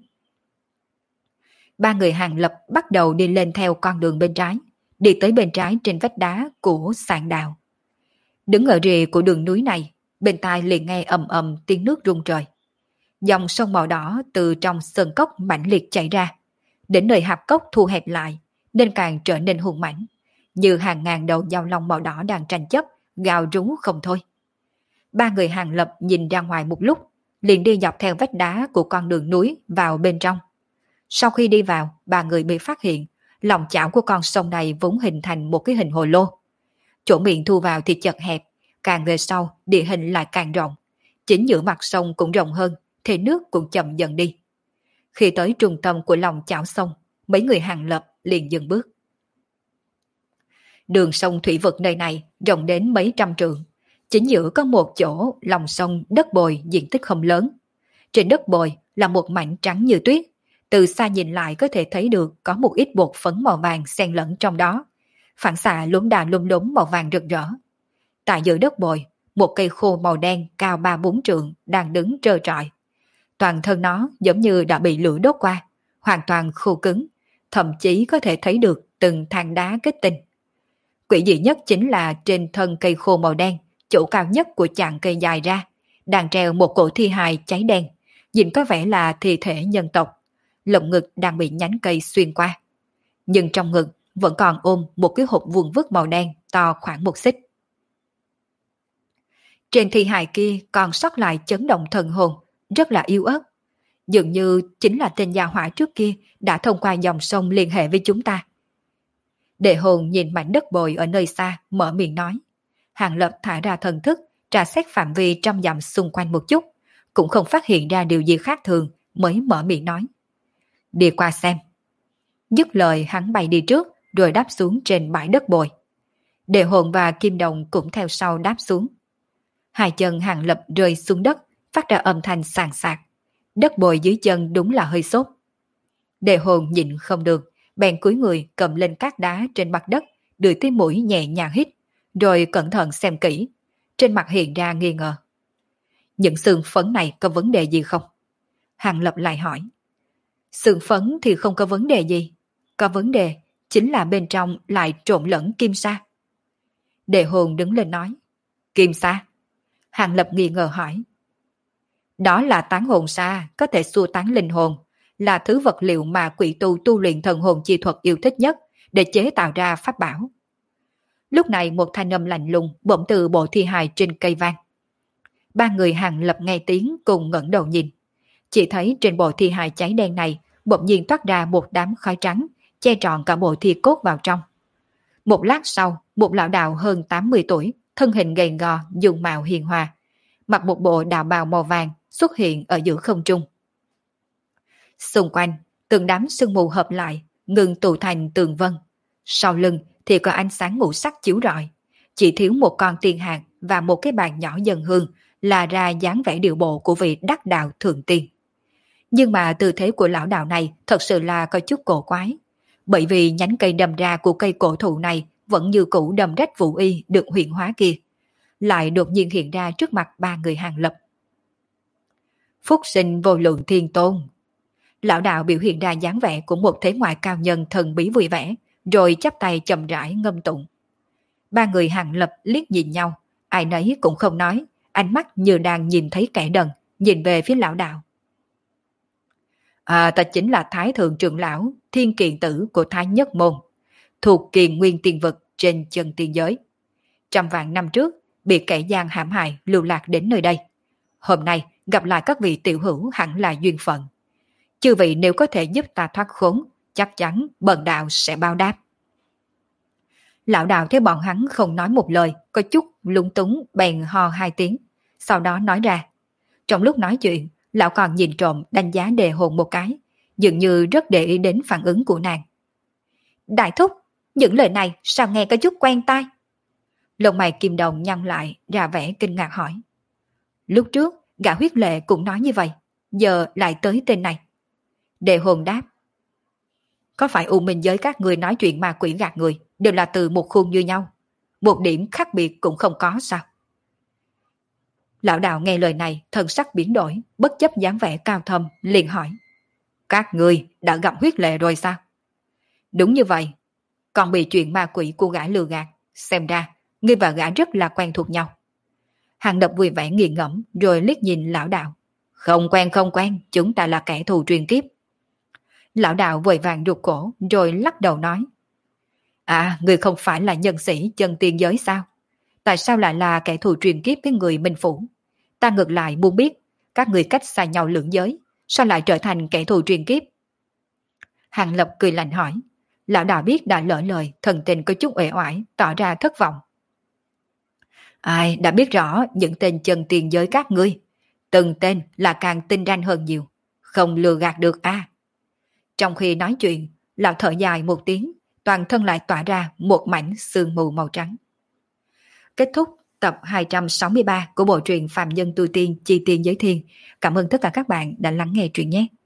Speaker 1: Ba người Hàng Lập bắt đầu đi lên theo con đường bên trái, đi tới bên trái trên vách đá của sàn đạo. Đứng ở rìa của đường núi này, bên tai liền nghe ầm ầm tiếng nước rung trời. Dòng sông màu đỏ từ trong sơn cốc mãnh liệt chảy ra, đến nơi hạp cốc thu hẹp lại, nên càng trở nên hùng mãnh, như hàng ngàn đầu dao long màu đỏ đang tranh chấp, gào rú không thôi. Ba người Hàng Lập nhìn ra ngoài một lúc, liền đi dọc theo vách đá của con đường núi vào bên trong. Sau khi đi vào, ba người bị phát hiện, lòng chảo của con sông này vốn hình thành một cái hình hồ lô. Chỗ miệng thu vào thì chật hẹp, càng về sau địa hình lại càng rộng. Chính giữa mặt sông cũng rộng hơn, thì nước cũng chậm dần đi. Khi tới trung tâm của lòng chảo sông, mấy người Hàng Lập liền dừng bước. Đường sông thủy vực nơi này rộng đến mấy trăm trượng. Chính giữa có một chỗ lòng sông đất bồi diện tích không lớn. Trên đất bồi là một mảnh trắng như tuyết. Từ xa nhìn lại có thể thấy được có một ít bột phấn màu vàng xen lẫn trong đó. Phản xạ lốm đà lốm đốm màu vàng rực rỡ. Tại giữa đất bồi, một cây khô màu đen cao 3-4 trượng đang đứng trơ trọi. Toàn thân nó giống như đã bị lửa đốt qua, hoàn toàn khô cứng, thậm chí có thể thấy được từng than đá kết tinh. Quỷ dị nhất chính là trên thân cây khô màu đen, chỗ cao nhất của chàng cây dài ra, đang treo một cổ thi hài cháy đen, nhìn có vẻ là thi thể nhân tộc, lồng ngực đang bị nhánh cây xuyên qua. Nhưng trong ngực vẫn còn ôm một cái hộp vuông vức màu đen to khoảng 1 xích. Trên thi hài kia còn sót lại chấn động thần hồn, rất là yếu ớt. Dường như chính là tên gia hỏa trước kia đã thông qua dòng sông liên hệ với chúng ta. Đệ Hồn nhìn mảnh đất bồi ở nơi xa, mở miệng nói. Hàng Lập thả ra thần thức, tra xét phạm vi trăm dặm xung quanh một chút, cũng không phát hiện ra điều gì khác thường, mới mở miệng nói. Đi qua xem. Dứt lời hắn bay đi trước, rồi đáp xuống trên bãi đất bồi. Đệ Hồn và Kim Đồng cũng theo sau đáp xuống. Hai chân Hàng Lập rơi xuống đất, phát ra âm thanh sàn sạc. Đất bồi dưới chân đúng là hơi sốt. Đệ Hồn nhịn không được, bèn cúi người cầm lên các đá trên mặt đất, đưa tới mũi nhẹ nhàng hít, rồi cẩn thận xem kỹ. Trên mặt hiện ra nghi ngờ. Những xương phấn này có vấn đề gì không? Hàng Lập lại hỏi. Xương phấn thì không có vấn đề gì. Có vấn đề chính là bên trong lại trộn lẫn kim sa. Đệ Hồn đứng lên nói. Kim sa? Hàng Lập nghi ngờ hỏi. Đó là tán hồn sa, có thể xua tán linh hồn, là thứ vật liệu mà quỷ tu tu luyện thần hồn chi thuật yêu thích nhất để chế tạo ra pháp bảo. Lúc này một thanh âm lạnh lùng bỗng từ bộ thi hài trên cây vang. Ba người Hàng Lập nghe tiếng cùng ngẩng đầu nhìn. Chỉ thấy trên bộ thi hài cháy đen này bỗng nhiên toát ra một đám khói trắng, che trọn cả bộ thi cốt vào trong. Một lát sau, một lão đạo hơn 80 tuổi, thân hình gầy gò, dùng mạo hiền hòa, mặc một bộ đạo bào màu vàng xuất hiện ở giữa không trung. Xung quanh, từng đám sương mù hợp lại, ngừng tụ thành tường vân. Sau lưng thì có ánh sáng ngũ sắc chiếu rọi. Chỉ thiếu một con tiên hạt và một cái bàn nhỏ dần hương là ra dáng vẻ điệu bộ của vị đắc đạo thượng tiên. Nhưng mà tư thế của lão đạo này thật sự là có chút cổ quái. Bởi vì nhánh cây đâm ra của cây cổ thụ này vẫn như cũ đâm rách vũ y được huyện hóa kia, lại đột nhiên hiện ra trước mặt ba người Hàng Lập. Phúc sinh vô lượng thiên tôn. Lão đạo biểu hiện ra dáng vẻ của một thế ngoại cao nhân thần bí vui vẻ, rồi chắp tay chậm rãi ngâm tụng. Ba người Hàng Lập liếc nhìn nhau, ai nấy cũng không nói, ánh mắt như đang nhìn thấy kẻ đần, nhìn về phía lão đạo. Ta chính là Thái Thượng Trưởng Lão, Thiên Kiền Tử của Thái Nhất Môn, thuộc Kiền Nguyên Tiên Vực trên chân tiên giới. Trăm vạn năm trước, bị kẻ gian hãm hại lưu lạc đến nơi đây. Hôm nay gặp lại các vị tiểu hữu hẳn là duyên phận. Chư vị nếu có thể giúp ta thoát khốn, chắc chắn bần đạo sẽ báo đáp. Lão đạo thấy bọn hắn không nói một lời, có chút lung túng bèn ho hai tiếng, sau đó nói ra. Trong lúc nói chuyện, lão còn nhìn trộm đánh giá Đề Hồn một cái, dường như rất để ý đến phản ứng của nàng. Đại thúc, những lời này sao nghe có chút quen tai? Lông mày Kim Đồng nhăn lại, ra vẻ kinh ngạc hỏi. Lúc trước, gã huyết lệ cũng nói như vậy, giờ lại tới tên này. Đề Hồn đáp. Có phải U Minh giới các người nói chuyện ma quỷ gạt người đều là từ một khuôn như nhau? Một điểm khác biệt cũng không có sao? Lão đạo nghe lời này, thần sắc biến đổi, bất chấp dáng vẻ cao thâm, liền hỏi. Các người đã gặp huyết lệ rồi sao? Đúng như vậy, còn bị chuyện ma quỷ của gã lừa gạt, xem ra, ngươi và gã rất là quen thuộc nhau. Hàng Lập vui vẻ nghiền ngẫm rồi liếc nhìn lão đạo. Không quen, chúng ta là kẻ thù truyền kiếp. Lão đạo vội vàng rụt cổ rồi lắc đầu nói. À, ngươi không phải là nhân sĩ chân tiên giới sao? Tại sao lại là kẻ thù truyền kiếp với người Minh Phủ? Ta ngược lại muốn biết, các người cách xa nhau lưỡng giới, sao lại trở thành kẻ thù truyền kiếp? Hàng Lập cười lạnh hỏi. Lão đạo biết đã lỡ lời, thần tình có chút uể oải, tỏ ra thất vọng. Ai đã biết rõ những tên chân tiền giới các ngươi, từng tên là càng tinh ranh hơn nhiều, không lừa gạt được a. Trong khi nói chuyện, lão thở dài một tiếng, toàn thân lại tỏa ra một mảnh sương mù màu trắng. Kết thúc tập 263 của bộ truyện Phạm Nhân Tu Tiên Chi Tiên Giới Thiên. Cảm ơn tất cả các bạn đã lắng nghe truyện nhé.